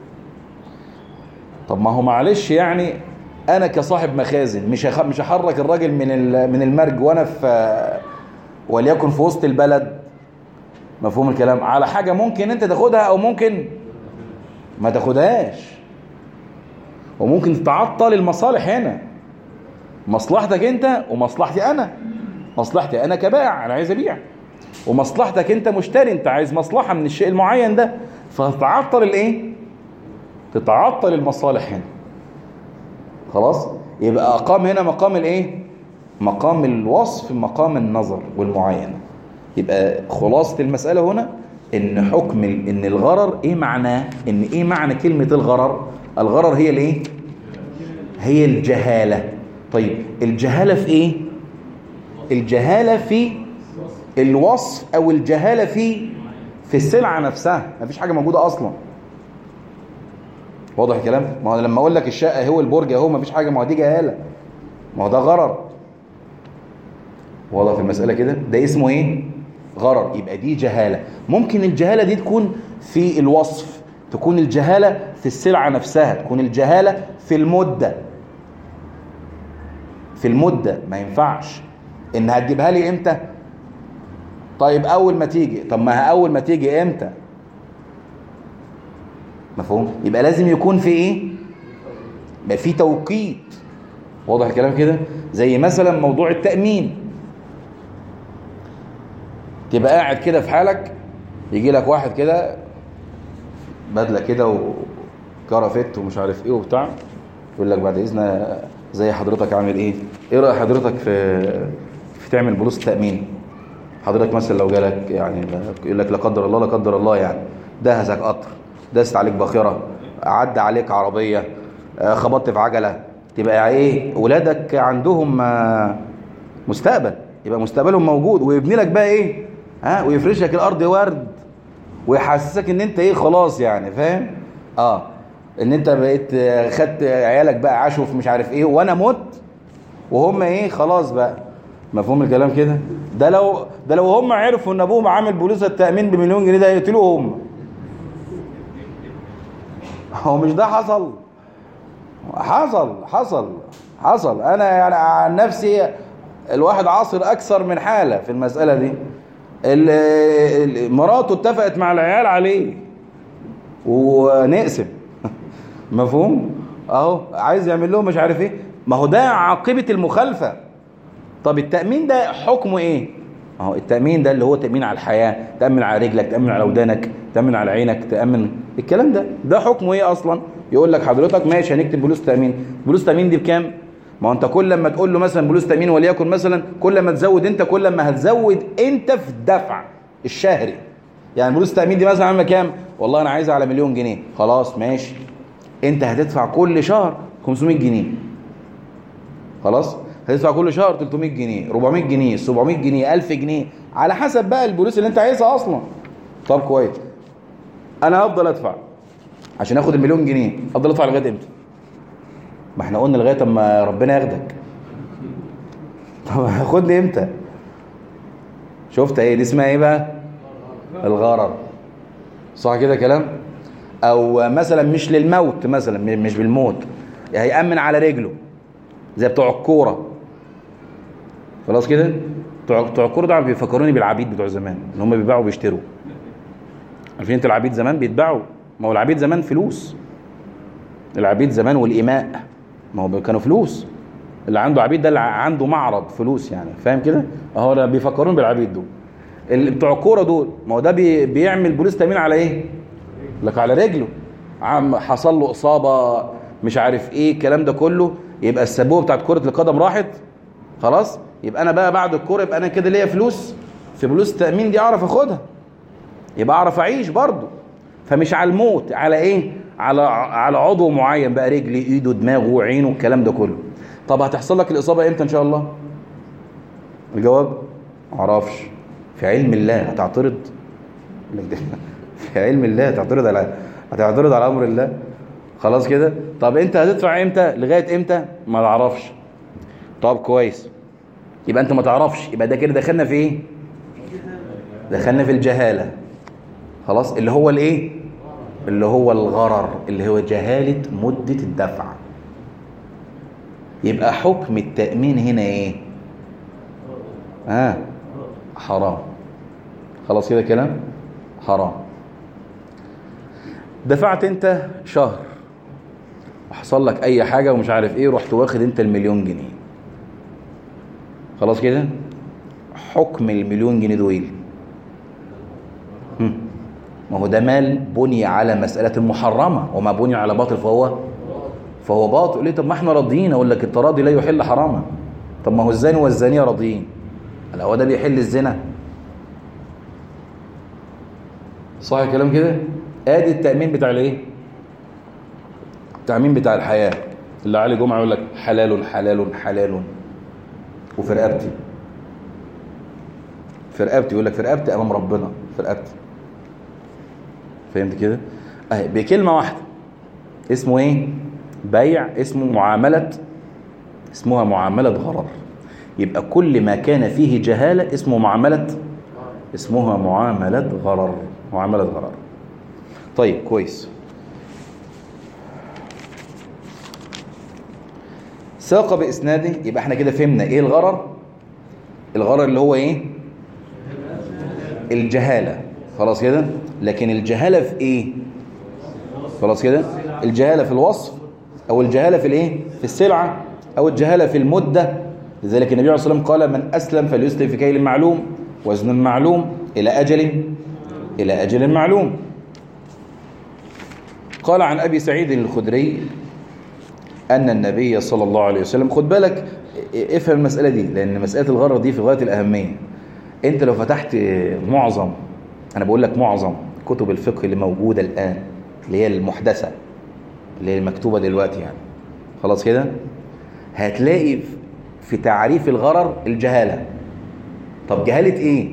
طب ما هو معلش يعني انا كصاحب مخازن مش هخ... مش هحرك الراجل من ال... من المرج وانا في وليكن في وسط البلد، مفهوم الكلام، على حاجه ممكن انت تاخدها او ممكن ما تاخدهاش، وممكن تتعطل المصالح هنا، مصلحتك انت ومصلحتي انا. مصلحتي انا كبائع انا عايز ابيع، ومصلحتك انت مشتري انت عايز مصلحه من الشيء المعين ده، فتتعطل الايه؟ تتعطل المصالح هنا. خلاص، يبقى اقام هنا مقام الايه؟ مقام الوصف، مقام النظر والمعاينه. يبقى خلاصه المساله هنا ان حكم ان الغرر ايه معناه؟ ان ايه معنى كلمه الغرر؟ الغرر هي الايه؟ هي الجهاله. طيب الجهاله في ايه؟ الجهاله في الوصف او الجهالة في في السلعة نفسها، مفيش حاجة موجودة اصلا. واضح الكلام؟ ما هو لما اقول لك الشقة هو البرج اهو مفيش حاجة، ما هو دي جهالة، ما هو ده غرر. واضح في المسألة كده؟ ده اسمه ايه؟ غرر. يبقى دي جهالة. ممكن الجهالة دي تكون في الوصف، تكون الجهالة في السلعة نفسها، تكون الجهالة في المدة. في المدة ما ينفعش ان هتجيبها لي امتى؟ طيب اول ما تيجي. طب ما اول ما تيجي امتى؟ مفهوم؟ يبقى لازم يكون في ايه؟ يبقى في توقيت. واضح الكلام كده؟ زي مثلا موضوع التأمين. تبقى قاعد كده في حالك، يجي لك واحد كده بدله كده وكرافت ومش عارف ايه وبتاع، يقول لك بعد اذن زي حضرتك عامل ايه؟ ايه راي حضرتك في في تعمل بوليس تامين؟ حضرتك مثلا لو جالك يعني يقول لك لا قدر الله لا قدر الله يعني دهسك قطر، دست عليك باخره، عدى عليك عربيه، خبطت في عجله، تبقى ايه؟ ولادك عندهم مستقبل، يبقى مستقبلهم موجود، ويبني لك بقى ايه؟ ها، ويفرش لك الارض ورد، ويحسسك ان انت ايه خلاص يعني، فاهم؟ اه ان انت بقيت خدت عيالك بقى عاشوا في مش عارف ايه، وانا مت وهم ايه خلاص بقى. مفهوم الكلام كده؟ ده لو ده لو هم عرفوا ان ابوهم عامل بوليصه تامين بمليون جنيه ده يقتلوه هم. هو مش ده حصل؟ حصل حصل حصل. انا يعني عن نفسي الواحد عاصر اكثر من حاله في المساله دي. مراته اتفقت مع العيال عليه ونقسم. مفهوم؟ اهو عايز يعمل لهم مش عارف ايه. ما هو ده عاقبه المخالفه. طب التامين ده حكمه ايه؟ اهو التامين ده اللي هو تامين على الحياه، تامن على رجلك، تامن على ودانك، تامن على عينك، تامن الكلام ده. ده حكمه ايه اصلا؟ يقول لك حضرتك ماشي هنكتب بوليس تامين. بوليس تامين دي بكام؟ ما انت كل لما تقول له مثلا بوليس تامين وليكن مثلا، كل ما تزود انت كل ما هتزود انت في الدفع الشهري. يعني بوليس تامين دي مثلا عامله كام؟ والله انا عايزها على مليون جنيه. خلاص ماشي، انت هتدفع كل شهر خمسمائة جنيه. خلاص هتدفع كل شهر ثلاثمائة جنيه، أربعمائة جنيه، سبعمائة جنيه، ألف جنيه، على حسب بقى البوليس اللي انت عايزها اصلا. طب كويس، انا هفضل ادفع عشان اخد المليون جنيه. افضل ادفع لغايه امتى؟ ما احنا قلنا لغايه اما ربنا ياخدك. طب هاخدني امتى؟ شفت ايه دي اسمها ايه بقى؟ الغرر. صح كده كلام؟ او مثلا مش للموت، مثلا مش بالموت، يعني هيأمن على رجله زي بتوع الكوره. خلاص كده؟ بتوع بتوع الكوره ده بيفكروني بالعبيد بتوع زمان اللي هم بيبيعوا وبيشتروا. عارفين انت العبيد زمان بيتباعوا؟ ما هو العبيد زمان فلوس. العبيد زمان والإماء ما هو كانوا فلوس. اللي عنده عبيد ده اللي عنده معرض فلوس يعني، فاهم كده؟ اهو ده بيفكرون بالعبيد دول. اللي بتوع الكوره دول، ما هو ده بي بيعمل بوليس تامين على ايه؟ لك على رجله، عم حصل له اصابه مش عارف ايه الكلام ده كله، يبقى السبوبه بتاعت كره القدم راحت. خلاص يبقى انا بقى بعد الكوره يبقى انا كده ليا فلوس في بوليس التامين دي اعرف اخدها، يبقى اعرف اعيش برضه. فمش على الموت، على ايه؟ على على عضو معين بقى، رجلي ايده دماغه عينه الكلام ده كله. طب هتحصل لك الاصابه امتى ان شاء الله؟ الجواب معرفش. في علم الله هتعترض؟ في علم الله هتعترض على هتعترض على امر الله؟ خلاص كده. طب انت هتدفع امتى؟ لغايه امتى؟ ما تعرفش. طب كويس، يبقى انت ما تعرفش، يبقى ده كده دخلنا في ايه؟ دخلنا في الجهاله. خلاص، اللي هو الايه؟ اللي هو الغرر، اللي هو جهاله مده الدفع. يبقى حكم التأمين هنا ايه؟ آه حرام. خلاص كده كلام؟ حرام. دفعت انت شهر وحصل لك اي حاجة ومش عارف ايه، رحت واخد انت المليون جنيه. خلاص كده؟ حكم المليون جنيه دول ما هو ده مال بني على مسألة المحرمة، وما بني على باطل فهو فهو باطل. ليه؟ طب ما احنا راضيين. اقول لك التراضي لا يحل حراما. طب ما هو الزاني والزانية راضيين، هو ده بيحل الزنا؟ صح الكلام كده؟ ادي التأمين بتاع الايه؟ التأمين بتاع الحياة اللي علي جمعة يقول لك حلال حلال حلال وفي رقبتي. في رقبتي، يقول لك في رقبتي امام ربنا، في رقبتي. فهمت كده؟ اهي بكلمه واحده اسمه ايه؟ بيع، اسمه معامله، اسمها معامله غرر. يبقى كل ما كان فيه جهاله اسمه معامله، اسمها معامله غرر، معامله غرر. طيب كويس. ساق باسناده، يبقى احنا كده فهمنا ايه الغرر. الغرر اللي هو ايه؟ الجهاله. خلاص كده. لكن الجهاله في ايه؟ خلاص كده. الجهاله في الوصف، او الجهاله في الايه؟ في السلعه، او الجهاله في المده. لذلك النبي عليه الصلاه والسلام قال: من اسلم فليسلم في كيل معلوم وزن معلوم الى اجل الى اجل معلوم. قال عن ابي سعيد الخدري ان النبي صلى الله عليه وسلم، خد بالك افهم المساله دي، لان مساله الغرر دي في غايه الاهميه. انت لو فتحت معظم، انا بقول لك معظم كتب الفقه اللي موجوده الان، اللي هي المحدثه، اللي هي المكتوبه دلوقتي يعني، خلاص كده، هتلاقي في تعريف الغرر الجهاله. طب جهاله ايه؟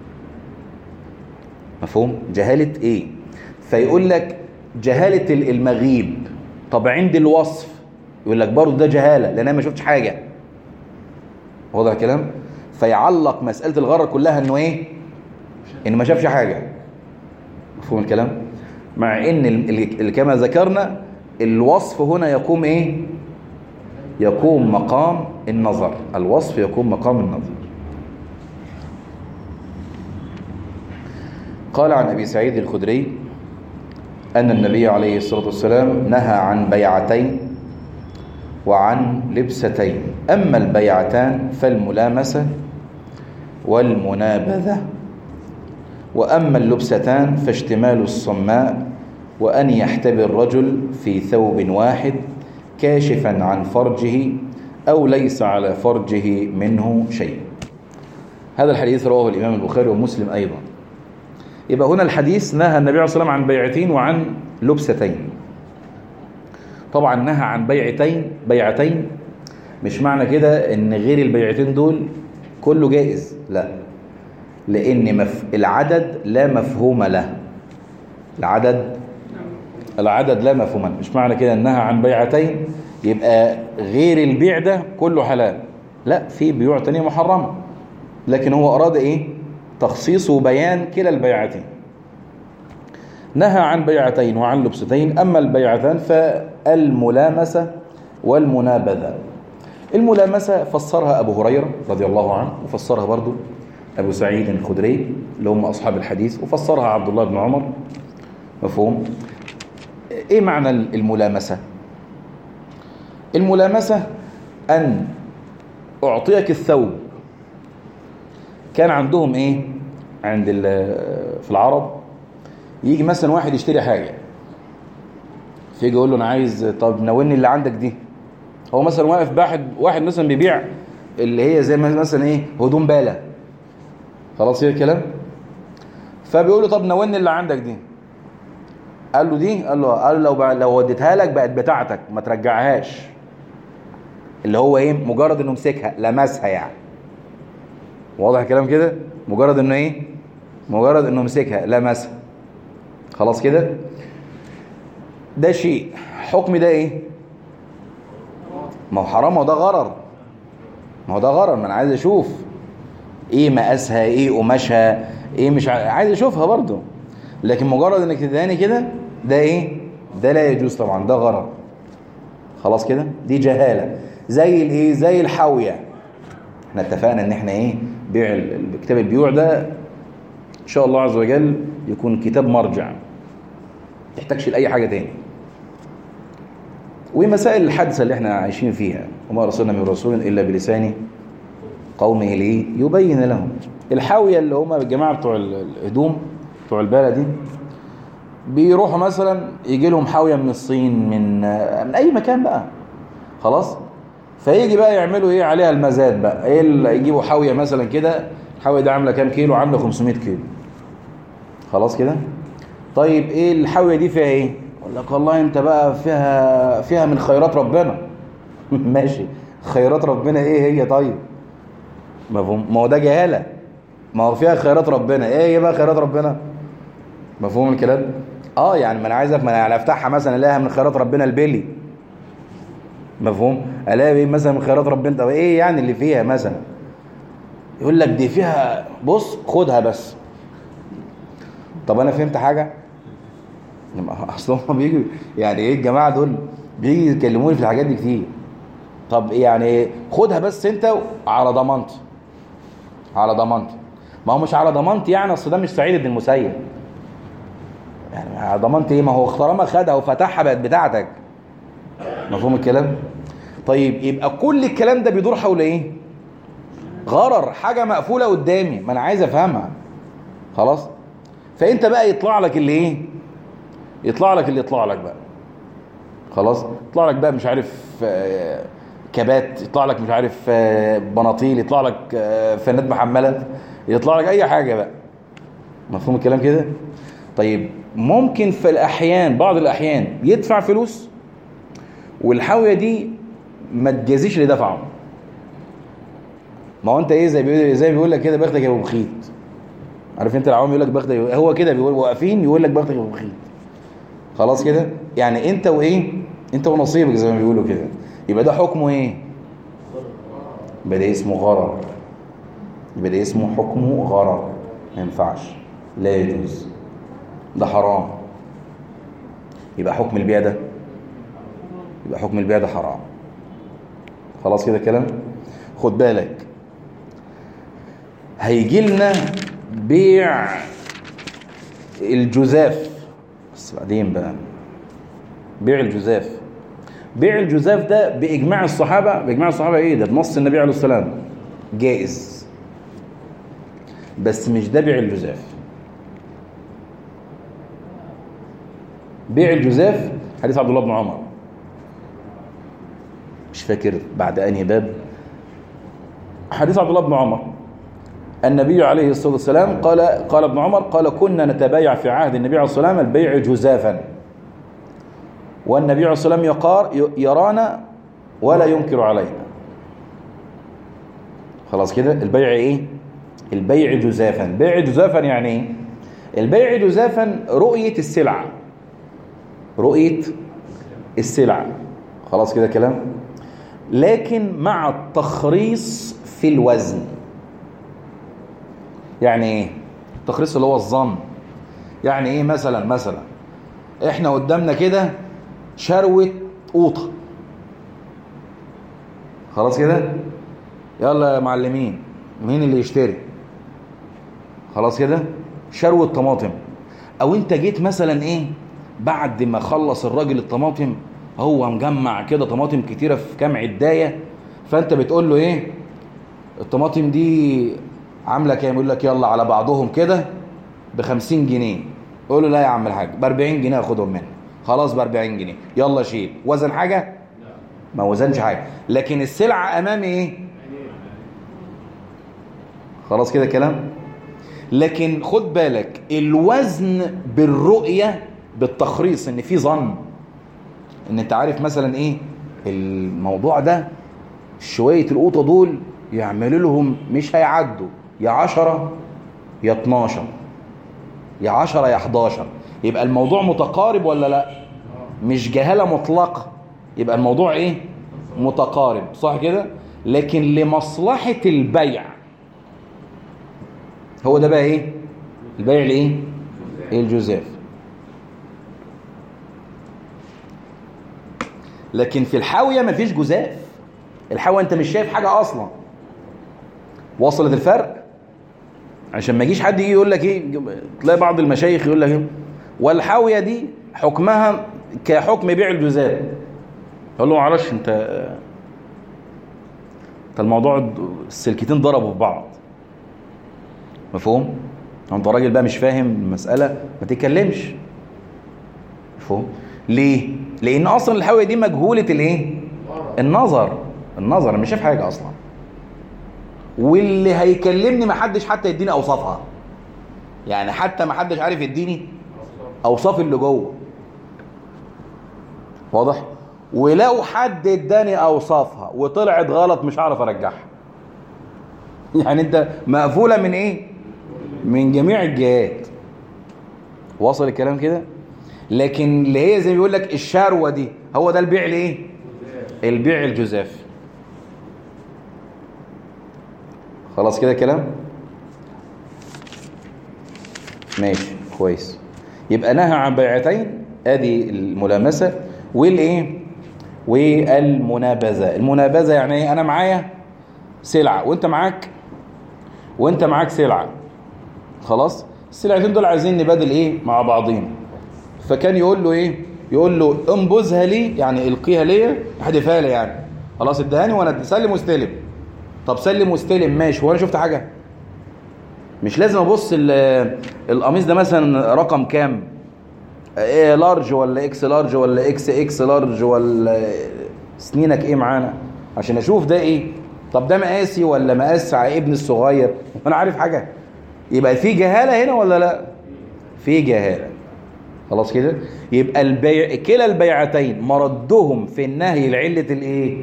مفهوم؟ جهاله ايه؟ فيقول لك جهاله المغيب. طب عند الوصف يقول لك برضه ده جهاله لان انا ما شفتش حاجه. واضح الكلام؟ فيعلق مساله الغرر كلها انه ايه؟ انه ما شافش حاجه. مفهوم الكلام؟ مع ان اللي كما ذكرنا الوصف هنا يقوم ايه؟ يقوم مقام النظر. الوصف يقوم مقام النظر. قال عن ابي سعيد الخدري ان النبي عليه الصلاه والسلام نهى عن بيعتين وعن لبستين. اما البيعتان فالملامسه والمنابذه، واما اللبستان فاشتمال الصماء، وان يحتبي الرجل في ثوب واحد كاشفا عن فرجه او ليس على فرجه منه شيء. هذا الحديث رواه الامام البخاري ومسلم ايضا. يبقى هنا الحديث نهى النبي عليه الصلاه والسلام عن بيعتين وعن لبستين. طبعا نهى عن بيعتين، بيعتين مش معنى كده ان غير البيعتين دول كله جائز، لا، لان مف... العدد لا مفهوم له. العدد العدد لا مفهوم له. مش معنى كده انها عن بيعتين يبقى غير البيع ده كله حلال، لا، في بيوع تانية محرمه، لكن هو اراد ايه؟ تخصيص وبيان كلا البيعتين. نهى عن بيعتين وعن لبستين. اما البيعتان فالملامسه والمنابذه. الملامسه فسرها ابو هريره رضي الله عنه، وفسرها برضو ابو سعيد الخدري اللي هم اصحاب الحديث، وفسرها عبد الله بن عمر. مفهوم؟ ايه معنى الملامسه؟ الملامسه ان اعطيك الثوب. كان عندهم ايه عند في العرب؟ يجي مثلا واحد يشتري حاجه، فيجي يقول له انا عايز، طب ناولني اللي عندك دي. هو مثلا واقف واحد واحد مثلا بيبيع اللي هي زي مثلا ايه، هدوم باله، خلاص كده الكلام. فبيقول له طب ناولني اللي عندك دي. قال له دي، قال له قال له لو لو وديتها لك بقت بتاعتك ما ترجعهاش. اللي هو ايه؟ مجرد انه مسكها لمسها يعني. واضح الكلام كده؟ مجرد انه ايه؟ مجرد انه مسكها لمسها، خلاص كده. ده شيء حكم ده ايه؟ ما هو حرام، وده غرر. ما هو ده غرر، ما انا عايز اشوف ايه مقاسها، ايه قماشها، ايه مش عايز اشوفها برضو. لكن مجرد انك تدهني كده ده ايه؟ ده لا يجوز طبعا، ده غرر. خلاص كده؟ دي جهاله. زي الايه؟ زي الحاويه. احنا اتفقنا ان احنا ايه؟ بيع كتاب البيوع ده ان شاء الله عز وجل يكون كتاب مرجع، ما تحتاجش لاي حاجه تاني. ومسائل الحادثه اللي احنا عايشين فيها، وما ارسلنا من رسول الا بلسان قومه ليه يبين لهم. الحاويه اللي هم الجماعه بتوع الهدوم بتوع البلد دي، بيروحوا مثلا يجي لهم حاويه من الصين، من من اي مكان بقى، خلاص. فيجي بقى يعملوا ايه عليها المزاد بقى، ايه اللي يجيبوا حاويه مثلا كده، الحاويه ده عامله كام كيلو؟ عامله خمسمائة كيلو، خلاص كده. طيب ايه الحاويه دي فيها ايه؟ يقول لك والله انت بقى فيها فيها من خيرات ربنا. ماشي، خيرات ربنا ايه هي؟ طيب مفهوم؟ ما هو ده جهاله. ما هو فيها خيرات ربنا. ايه هي بقى خيرات ربنا؟ مفهوم الكلام؟ اه يعني ما انا عايز ما انا افتحها مثلا الاقيها من خيرات ربنا البلي، مفهوم؟ الاقي مثلا من خيرات ربنا. طب ايه يعني اللي فيها مثلا؟ يقول لك دي فيها بص خدها بس. طب انا فهمت حاجه؟ اصل هم بيجوا يعني ايه الجماعه دول بيجي يكلموني في الحاجات دي كتير. طب يعني خدها بس انت على ضمانتي، على ضمانتي. ما هو مش على ضمانتي يعني، اصل ده مش سعيد بن المسيب يعني. على ضمانتي ايه؟ ما هو طالما خدها وفتحها بقت بتاعتك. مفهوم الكلام؟ طيب يبقى كل الكلام ده بيدور حول ايه؟ غرر، حاجه مقفوله قدامي ما انا عايز افهمها. خلاص؟ فانت بقى يطلع لك اللي ايه؟ يطلع لك اللي يطلع لك بقى. خلاص؟ يطلع لك بقى مش عارف آه كبات، يطلع لك مش عارف آه بناطيل، يطلع لك آه فنات محمله، يطلع لك اي حاجه بقى. مفهوم الكلام كده؟ طيب ممكن في الاحيان، بعض الاحيان يدفع فلوس والحاويه دي ما تجازيش اللي دفعه. ما هو انت ايه زي بيقول زي بيقول لك كده بختك يا ابو بخيت. عارف انت العوام يقول لك بختك، هو كده بيقول واقفين يقول لك بختك يا ابو بخيت. خلاص كده؟ يعني انت وايه؟ انت ونصيبك زي ما بيقولوا كده. يبقى ده حكمه ايه؟ يبقى ده اسمه غرر. يبقى ده اسمه حكمه غرر، ما ينفعش، لا يجوز، ده حرام. يبقى حكم البيع ده يبقى حكم البيع ده حرام. خلاص كده كلام؟ خد بالك، هيجي لنا بيع الجزاف بس بعدين بقى. بيع الجزاف بيع الجزاف ده بإجماع الصحابة. بإجماع الصحابة ايه ده؟ بنص النبي عليه الصلاة والسلام جائز، بس مش ده بيع الجزاف. بيع الجزاف حديث عبد الله بن عمر، مش فاكر بعد أنهي باب. حديث عبد الله بن عمر، النبي عليه الصلاة والسلام قال قال ابن عمر قال كنا نتبايع في عهد النبي عليه الصلاة والسلام البيع جزافا، والنبي عليه الصلاة والسلام يقار يرانا ولا ينكر علينا. خلاص كده؟ البيع ايه؟ البيع جزافا. بيع جزافا يعني ايه؟ البيع جزافا رؤية السلعة، رؤية السلعة. خلاص كده كلام؟ لكن مع التخريص في الوزن. يعني ايه التخريص؟ اللي هو الظن. يعني ايه؟ مثلا مثلا احنا قدامنا كده شروة قوطة، خلاص كده؟ يلا يا معلمين مين اللي يشتري؟ خلاص كده؟ شروة طماطم. او انت جيت مثلا ايه بعد ما خلص الراجل الطماطم، هو مجمع كده طماطم كتيرة في كام عداية، فانت بتقول له ايه الطماطم دي عامله كام؟ يقول لك يلا على بعضهم كده بخمسين جنيه. قول له لا يا عم الحاج باربعين جنيه اخدهم منه. خلاص باربعين جنيه، يلا شيل. وزن حاجه؟ ما وزنش حاجه، لكن السلعه امامي ايه؟ خلاص كده كلام؟ لكن خد بالك الوزن بالرؤيه بالتخريص، ان في ظن، ان انت عارف مثلا ايه الموضوع ده، شويه القوطه دول يعملوا لهم مش هيعدوا يا عشرة يا اتناشر، يا عشرة يا حداشر. يبقى الموضوع متقارب ولا لا؟ مش جهالة مطلقة، يبقى الموضوع ايه؟ متقارب، صح كده؟ لكن لمصلحة البيع، هو ده بقى ايه؟ البيع الايه؟ الجزاف. لكن في الحاوية مفيش جزاف. الحاوية انت مش شايف حاجة اصلا. وصلت الفرق؟ عشان ما يجيش حد يجي يقول لك ايه، تلاقي بعض المشايخ يقول لك ايه والحاويه دي حكمها كحكم بيع الجزاف. يقول له معلش انت انت الموضوع السلكتين ضربوا في بعض. مفهوم؟ انت راجل بقى مش فاهم المساله ما تتكلمش. مفهوم؟ ليه؟ لان اصلا الحاويه دي مجهوله الايه؟ النظر. النظر انا مش شايف حاجه اصلا، واللي هيكلمني ما حدش حتى يديني اوصافها، يعني حتى ما حدش عارف يديني اوصاف اللي جوه. واضح؟ ولو حد اداني اوصافها وطلعت غلط مش هعرف ارجعها. يعني انت مقفوله من ايه؟ من جميع الجهات. وصل الكلام كده؟ لكن اللي هي زي ما بيقول لك الشروه دي، هو ده البيع الايه؟ البيع الجزافي. خلاص كده كلام ماشي كويس. يبقى نهى عن بيعتين، ادي الملامسه والايه والمنابذه. المنابذه يعني ايه؟ انا معايا سلعه وانت معاك وانت معاك سلعه، خلاص السلعتين دول عايزين نبادل ايه مع بعضين. فكان يقول له ايه؟ يقول له انبذها لي، يعني القيها لي، احدفها لي، يعني خلاص ادهاني وانا سلم واستلم. طب سلم واستلم ماشي، وانا شفت حاجه؟ مش لازم ابص القميص ده مثلا رقم كام، ايه لارج ولا اكس لارج ولا اكس اكس لارج ولا سنينك ايه معانا عشان اشوف ده ايه. طب ده مقاسي ولا مقاس على ابن الصغير، وانا عارف حاجه؟ يبقى في جهاله هنا ولا لا؟ في جهاله. خلاص كده. يبقى البيع كلا البيعتين مردهم في النهي لعله الايه؟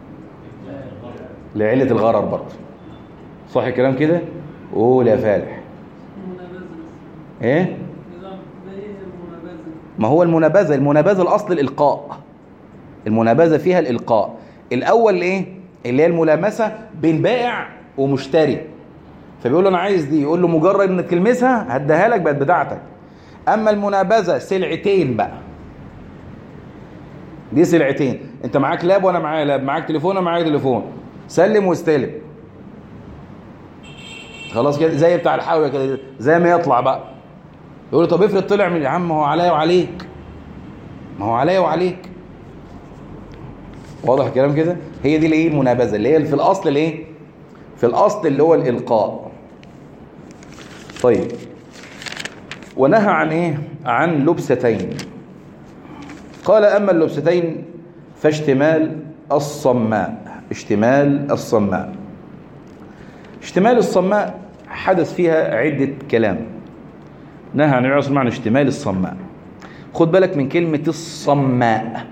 لعله الغرر برضه. صح الكلام كده؟ قول يا فالح. ايه؟ ما هو المنابذه، المنابذه الاصل الالقاء. المنابذه فيها الالقاء. الاول ايه؟ اللي هي الملامسه بين بائع ومشتري. فبيقول له انا عايز دي، يقول له مجرد انك تلمسها هديها لك بقت بتاعتك. اما المنابذه سلعتين بقى، دي سلعتين، انت معاك لاب وانا معايا لاب، معاك تليفون وانا معايا تليفون، سلم واستلم. خلاص كده زي بتاع الحاويه كده، زي ما يطلع بقى. يقول له طب افرض طلع من، يا عم هو عليا وعليك، ما هو عليا وعليك. واضح الكلام كده؟ هي دي الايه؟ المنابذه، اللي هي في الاصل الايه؟ في الاصل اللي هو الالقاء. طيب ونهى عن ايه؟ عن لبستين. قال اما اللبستين فاشتمال الصماء. اشتمال الصماء. اشتمال الصماء حدث فيها عدة كلام. نهى عن النبي عن اشتمال الصماء. خد بالك من كلمة الصماء،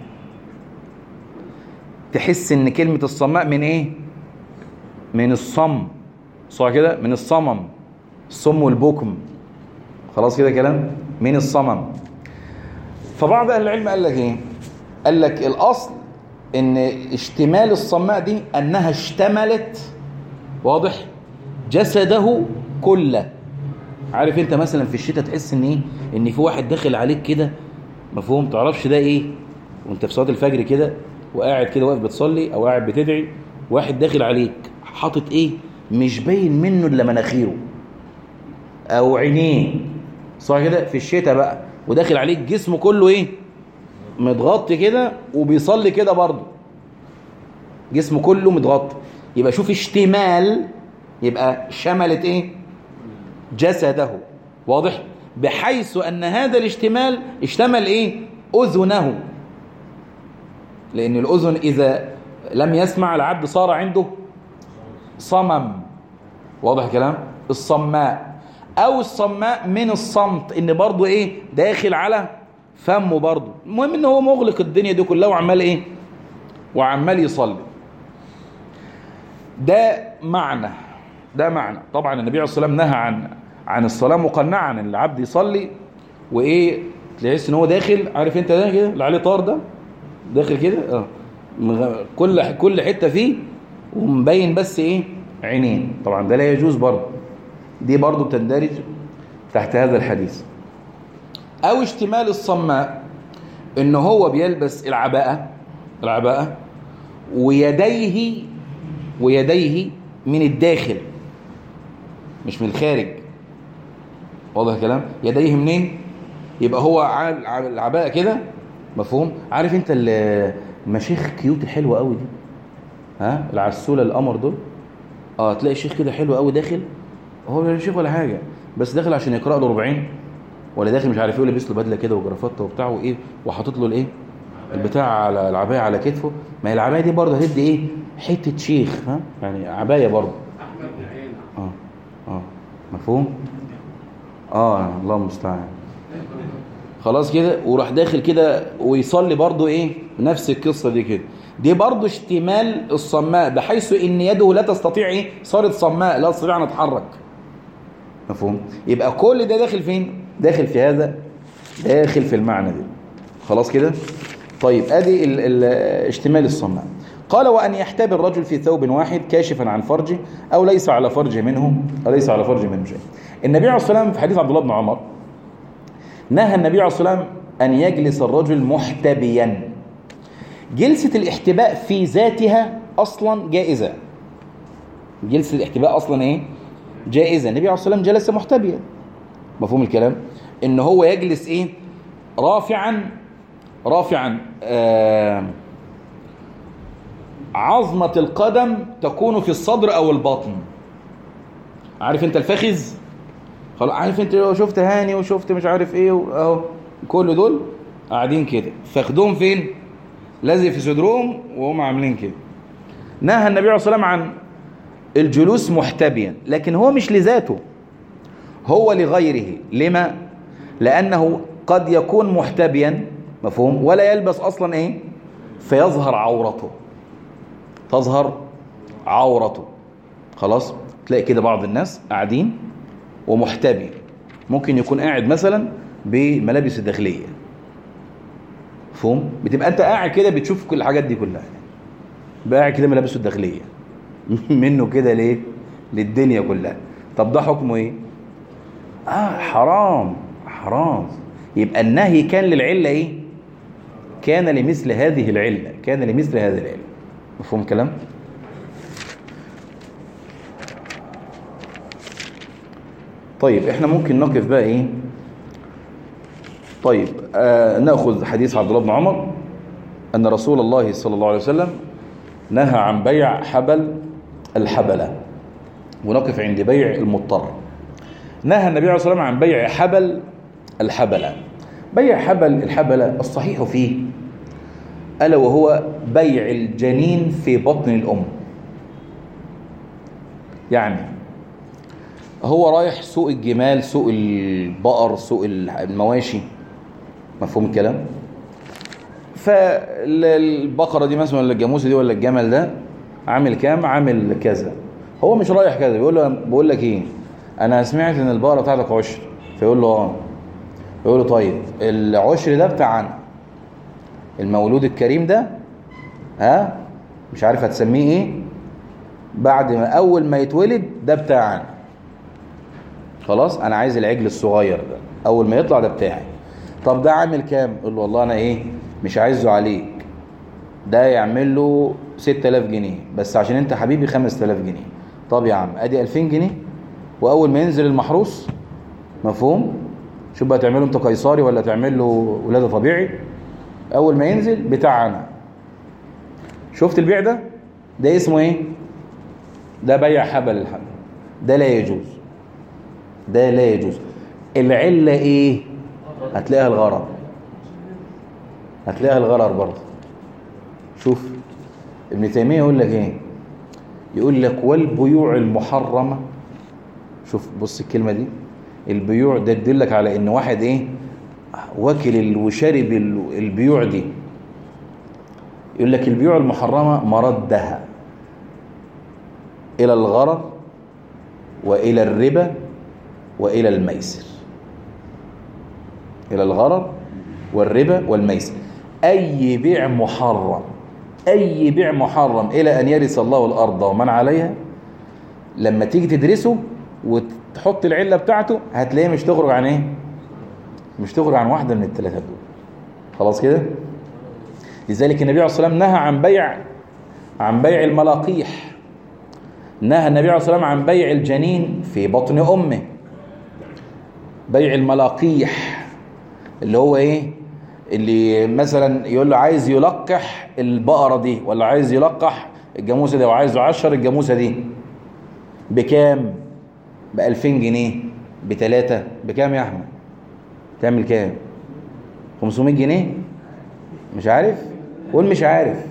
تحس ان كلمة الصماء من ايه؟ من الصم، صح كده؟ من الصمم، الصم والبكم. خلاص كده كلام؟ من الصمم. فبعض اهل العلم قال لك ايه؟ قال لك الاصل ان اشتمال الصماء دي انها اشتملت، واضح، جسده كله. عارف انت مثلا في الشتاء تحس ان ايه؟ ان في واحد داخل عليك كده، مفهوم؟ تعرفش ده ايه وانت في صلاه الفجر كده وقاعد كده واقف بتصلي او قاعد بتدعي، واحد داخل عليك حاطط ايه؟ مش باين منه الا مناخيره او عينيه، صح كده؟ في الشتاء بقى وداخل عليك جسمه كله ايه؟ متغطي كده وبيصلي كده برضه، جسمه كله متغطي. يبقى شوف اشتمال، يبقى شملت ايه؟ جسده، واضح؟ بحيث ان هذا الاشتمال اشتمل ايه؟ اذنه، لان الاذن اذا لم يسمع العبد صار عنده صمم. واضح الكلام؟ الصماء او الصماء من الصمت، ان برضو ايه؟ داخل على فمه برضو. المهم ان هو مغلق الدنيا دي كلها وعمال ايه؟ وعمال يصلي. ده معنى، ده معنى. طبعا النبي عليه الصلاه والسلام نهى عن عن الصلاه مقنعا، ان العبد يصلي وايه؟ تحس ان هو داخل، عارف انت ده كده اللي عليه طار ده، داخل كده اه كل كل حته فيه ومبين بس ايه؟ عينين. طبعا ده لا يجوز برضه، دي برضه بتندرج تحت هذا الحديث. او اشتمال الصماء ان هو بيلبس العباءه، العباءه ويديه ويديه من الداخل مش من الخارج. واضح الكلام؟ يديه منين؟ يبقى هو عامل العباءه كده، مفهوم؟ عارف انت المشيخ كيوت الحلوه قوي دي، ها؟ العسوله القمر دول، اه تلاقي الشيخ كده حلو قوي داخل، هو مش شيخ ولا حاجه، بس داخل عشان يقرا له ربعين، ولا داخل مش عارف ايه، ولابس له بدله كده وجرافته وبتاع وايه، وحاطط له الايه؟ البتاع على العبايه على كتفه. ما هي العبايه دي برضه هتدي ايه؟ حته شيخ، ها؟ يعني عبايه برضه. اه اه مفهوم؟ اه الله المستعان. خلاص كده، وراح داخل كده ويصلي برضه ايه؟ نفس القصه دي كده. دي برضه اشتمال الصماء، بحيث ان يده لا تستطيع ايه؟ صارت صماء لا تستطيع ان تتحرك. مفهوم؟ يبقى كل ده داخل فين؟ داخل في هذا، داخل في المعنى ده. خلاص كده؟ طيب ادي ال ال اشتمال الصنع. قال وأن يحتبي الرجل في ثوب واحد كاشفا عن فرجه أو ليس على فرجه منه أو ليس على فرجه منه شيء. النبي عليه الصلاة والسلام في حديث عبد الله بن عمر نهى النبي عليه الصلاة والسلام أن يجلس الرجل محتبيا. جلسة الاحتباء في ذاتها أصلا جائزة. جلسة الاحتباء أصلا إيه؟ جائزة. النبي عليه الصلاة والسلام جلس محتبيا. مفهوم الكلام؟ إن هو يجلس إيه؟ رافعا رافعا آه عظمة القدم تكون في الصدر أو البطن. عارف أنت الفخذ؟ خلاص عارف أنت لو شفت هاني وشفت مش عارف إيه أهو كل دول قاعدين كده فخدهم فين؟ لازق في صدرهم وهم عاملين كده. نهى النبي عليه الصلاة والسلام عن الجلوس محتبيا، لكن هو مش لذاته، هو لغيره. لما؟ لأنه قد يكون محتبيا مفهوم ولا يلبس أصلا إيه؟ فيظهر عورته، تظهر عورته. خلاص تلاقي كده بعض الناس قاعدين ومحتبي، ممكن يكون قاعد مثلا بملابس الداخلية مفهوم؟ بتبقى انت قاعد كده بتشوف كل الحاجات دي كلها، قاعد كده ملابسه الداخلية منه كده ليه؟ للدنيا كلها. طب ده حكمه ايه؟ اه حرام حرام. يبقى النهي كان للعلة ايه؟ كان لمثل هذه العلة، كان لمثل هذه العلة. مفهوم الكلام؟ طيب احنا ممكن نقف بقى ايه؟ طيب آه ناخذ حديث عبد الله بن عمر ان رسول الله صلى الله عليه وسلم نهى عن بيع حبل الحبلة، ونقف عند بيع المضطر. نهى النبي عليه الصلاة والسلام عن بيع حبل الحبلة. بيع حبل الحبلة الصحيح فيه ألا وهو بيع الجنين في بطن الأم. يعني هو رايح سوق الجمال، سوق البقر، سوق المواشي، مفهوم الكلام؟ فالبقرة دي مثلا ولا الجاموسة دي ولا الجمل ده عامل كام؟ عامل كذا. هو مش رايح كذا، بيقول له بقول لك ايه، انا سمعت ان البقرة بتاعتك عشر. فيقول له اه. يقول له طيب العشر ده بتاعنا، المولود الكريم ده ها مش عارف هتسميه ايه، بعد ما اول ما يتولد ده بتاعنا. خلاص انا عايز العجل الصغير ده اول ما يطلع ده بتاعي. طب ده عامل كام؟ يقول له والله انا ايه مش عايزه عليك، ده يعمل له ستة آلاف جنيه، بس عشان انت حبيبي خمسة آلاف جنيه. طب يا عم ادي ألفين جنيه، واول ما ينزل المحروس مفهوم، شوف بقى تعمله انت قيصري ولا تعمل له ولاده طبيعي، اول ما ينزل بتاعنا. شفت البيع ده؟ ده اسمه ايه؟ ده بيع حبل الحبل، ده لا يجوز، ده لا يجوز. العله ايه؟ هتلاقيها الغرر، هتلاقيها الغرر برضه. شوف ابن تيمية يقول لك ايه؟ يقول لك والبيوع المحرمة. شوف بص الكلمة دي، البيوع ده تدلك على ان واحد ايه واكل وشارب البيوع دي. يقول لك البيوع المحرمة مردها الى الغرر والى الربا والى الميسر. الى الغرر والربا والميسر. اي بيع محرم، اي بيع محرم الى ان يرث الله الارض ومن عليها، لما تيجي تدرسه وتحط العله بتاعته هتلاقيه مش تخرج عن ايه؟ مش تخرج عن واحده من الثلاثه دول. خلاص كده؟ لذلك النبي عليه الصلاه والسلام نهى عن بيع عن بيع الملاقيح. نهى النبي عليه الصلاه والسلام عن بيع الجنين في بطن امه. بيع الملاقيح اللي هو ايه؟ اللي مثلا يقول له عايز يلقح البقرة دي ولا عايز يلقح الجاموسة دي وعايز يعشر الجاموسة دي بكام؟ بألفين جنيه، بتلاتة، بكام يا أحمد؟ تعمل كام؟ خمسمائة جنيه؟ مش عارف؟ قول مش عارف.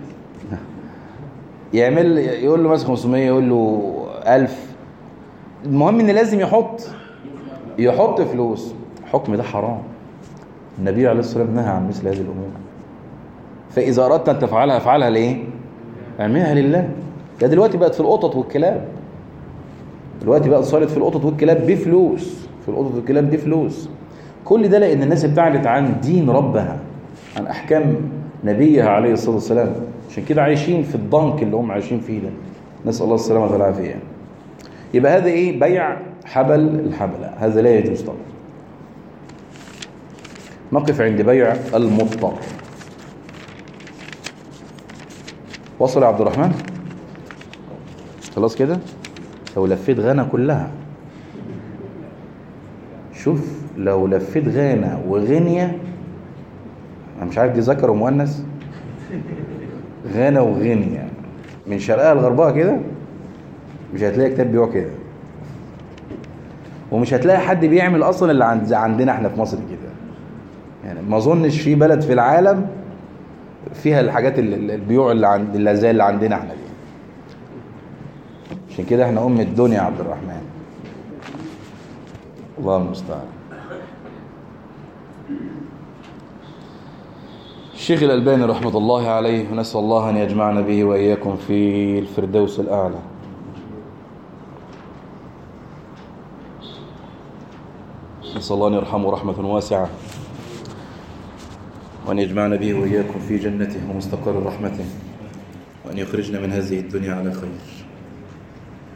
يعمل يقول له مثلا خمسمائة، يقول له ألف. المهم إن لازم يحط يحط فلوس. الحكم ده حرام. النبي عليه الصلاة والسلام نهى عن مثل هذه الأمور. فإذا أردت أن تفعلها افعلها ليه؟ اعملها لله. ده دلوقتي بقت في القطط والكلاب. دلوقتي بقى صارت في القطط والكلاب بفلوس، في القطط والكلاب دي فلوس. كل ده لأن الناس ابتعدت عن دين ربها، عن أحكام نبيها عليه الصلاة والسلام. عشان كده عايشين في الضنك اللي هم عايشين فيه ده، نسأل الله السلامة والعافية. يبقى هذا إيه؟ بيع حبل الحبلة، هذا لا يجوز طبعا. نقف عند بيع المضطر. وصل يا عبد الرحمن؟ خلاص كده؟ لو لفيت غانا كلها، شوف لو لفيت غانا وغينيا، انا مش عارف دي ذكر ومؤنث، غانا وغينيا من شرقها لغربها كده، مش هتلاقي كتاب بيوع كده، ومش هتلاقي حد بيعمل اصلا اللي عند عندنا احنا في مصر كده. يعني ما اظنش في بلد في العالم فيها الحاجات اللي البيوع اللي عند اللي زي اللي عندنا احنا دي. عشان كده احنا ام الدنيا يا عبد الرحمن، الله المستعان. الشيخ الألباني رحمة الله عليه، ونسأل الله أن يجمعنا به وإياكم في الفردوس الأعلى. نسأل الله أن يرحمه رحمة واسعة، وأن يجمعنا به وإياكم في جنته ومستقر رحمته، وأن يخرجنا من هذه الدنيا على خير.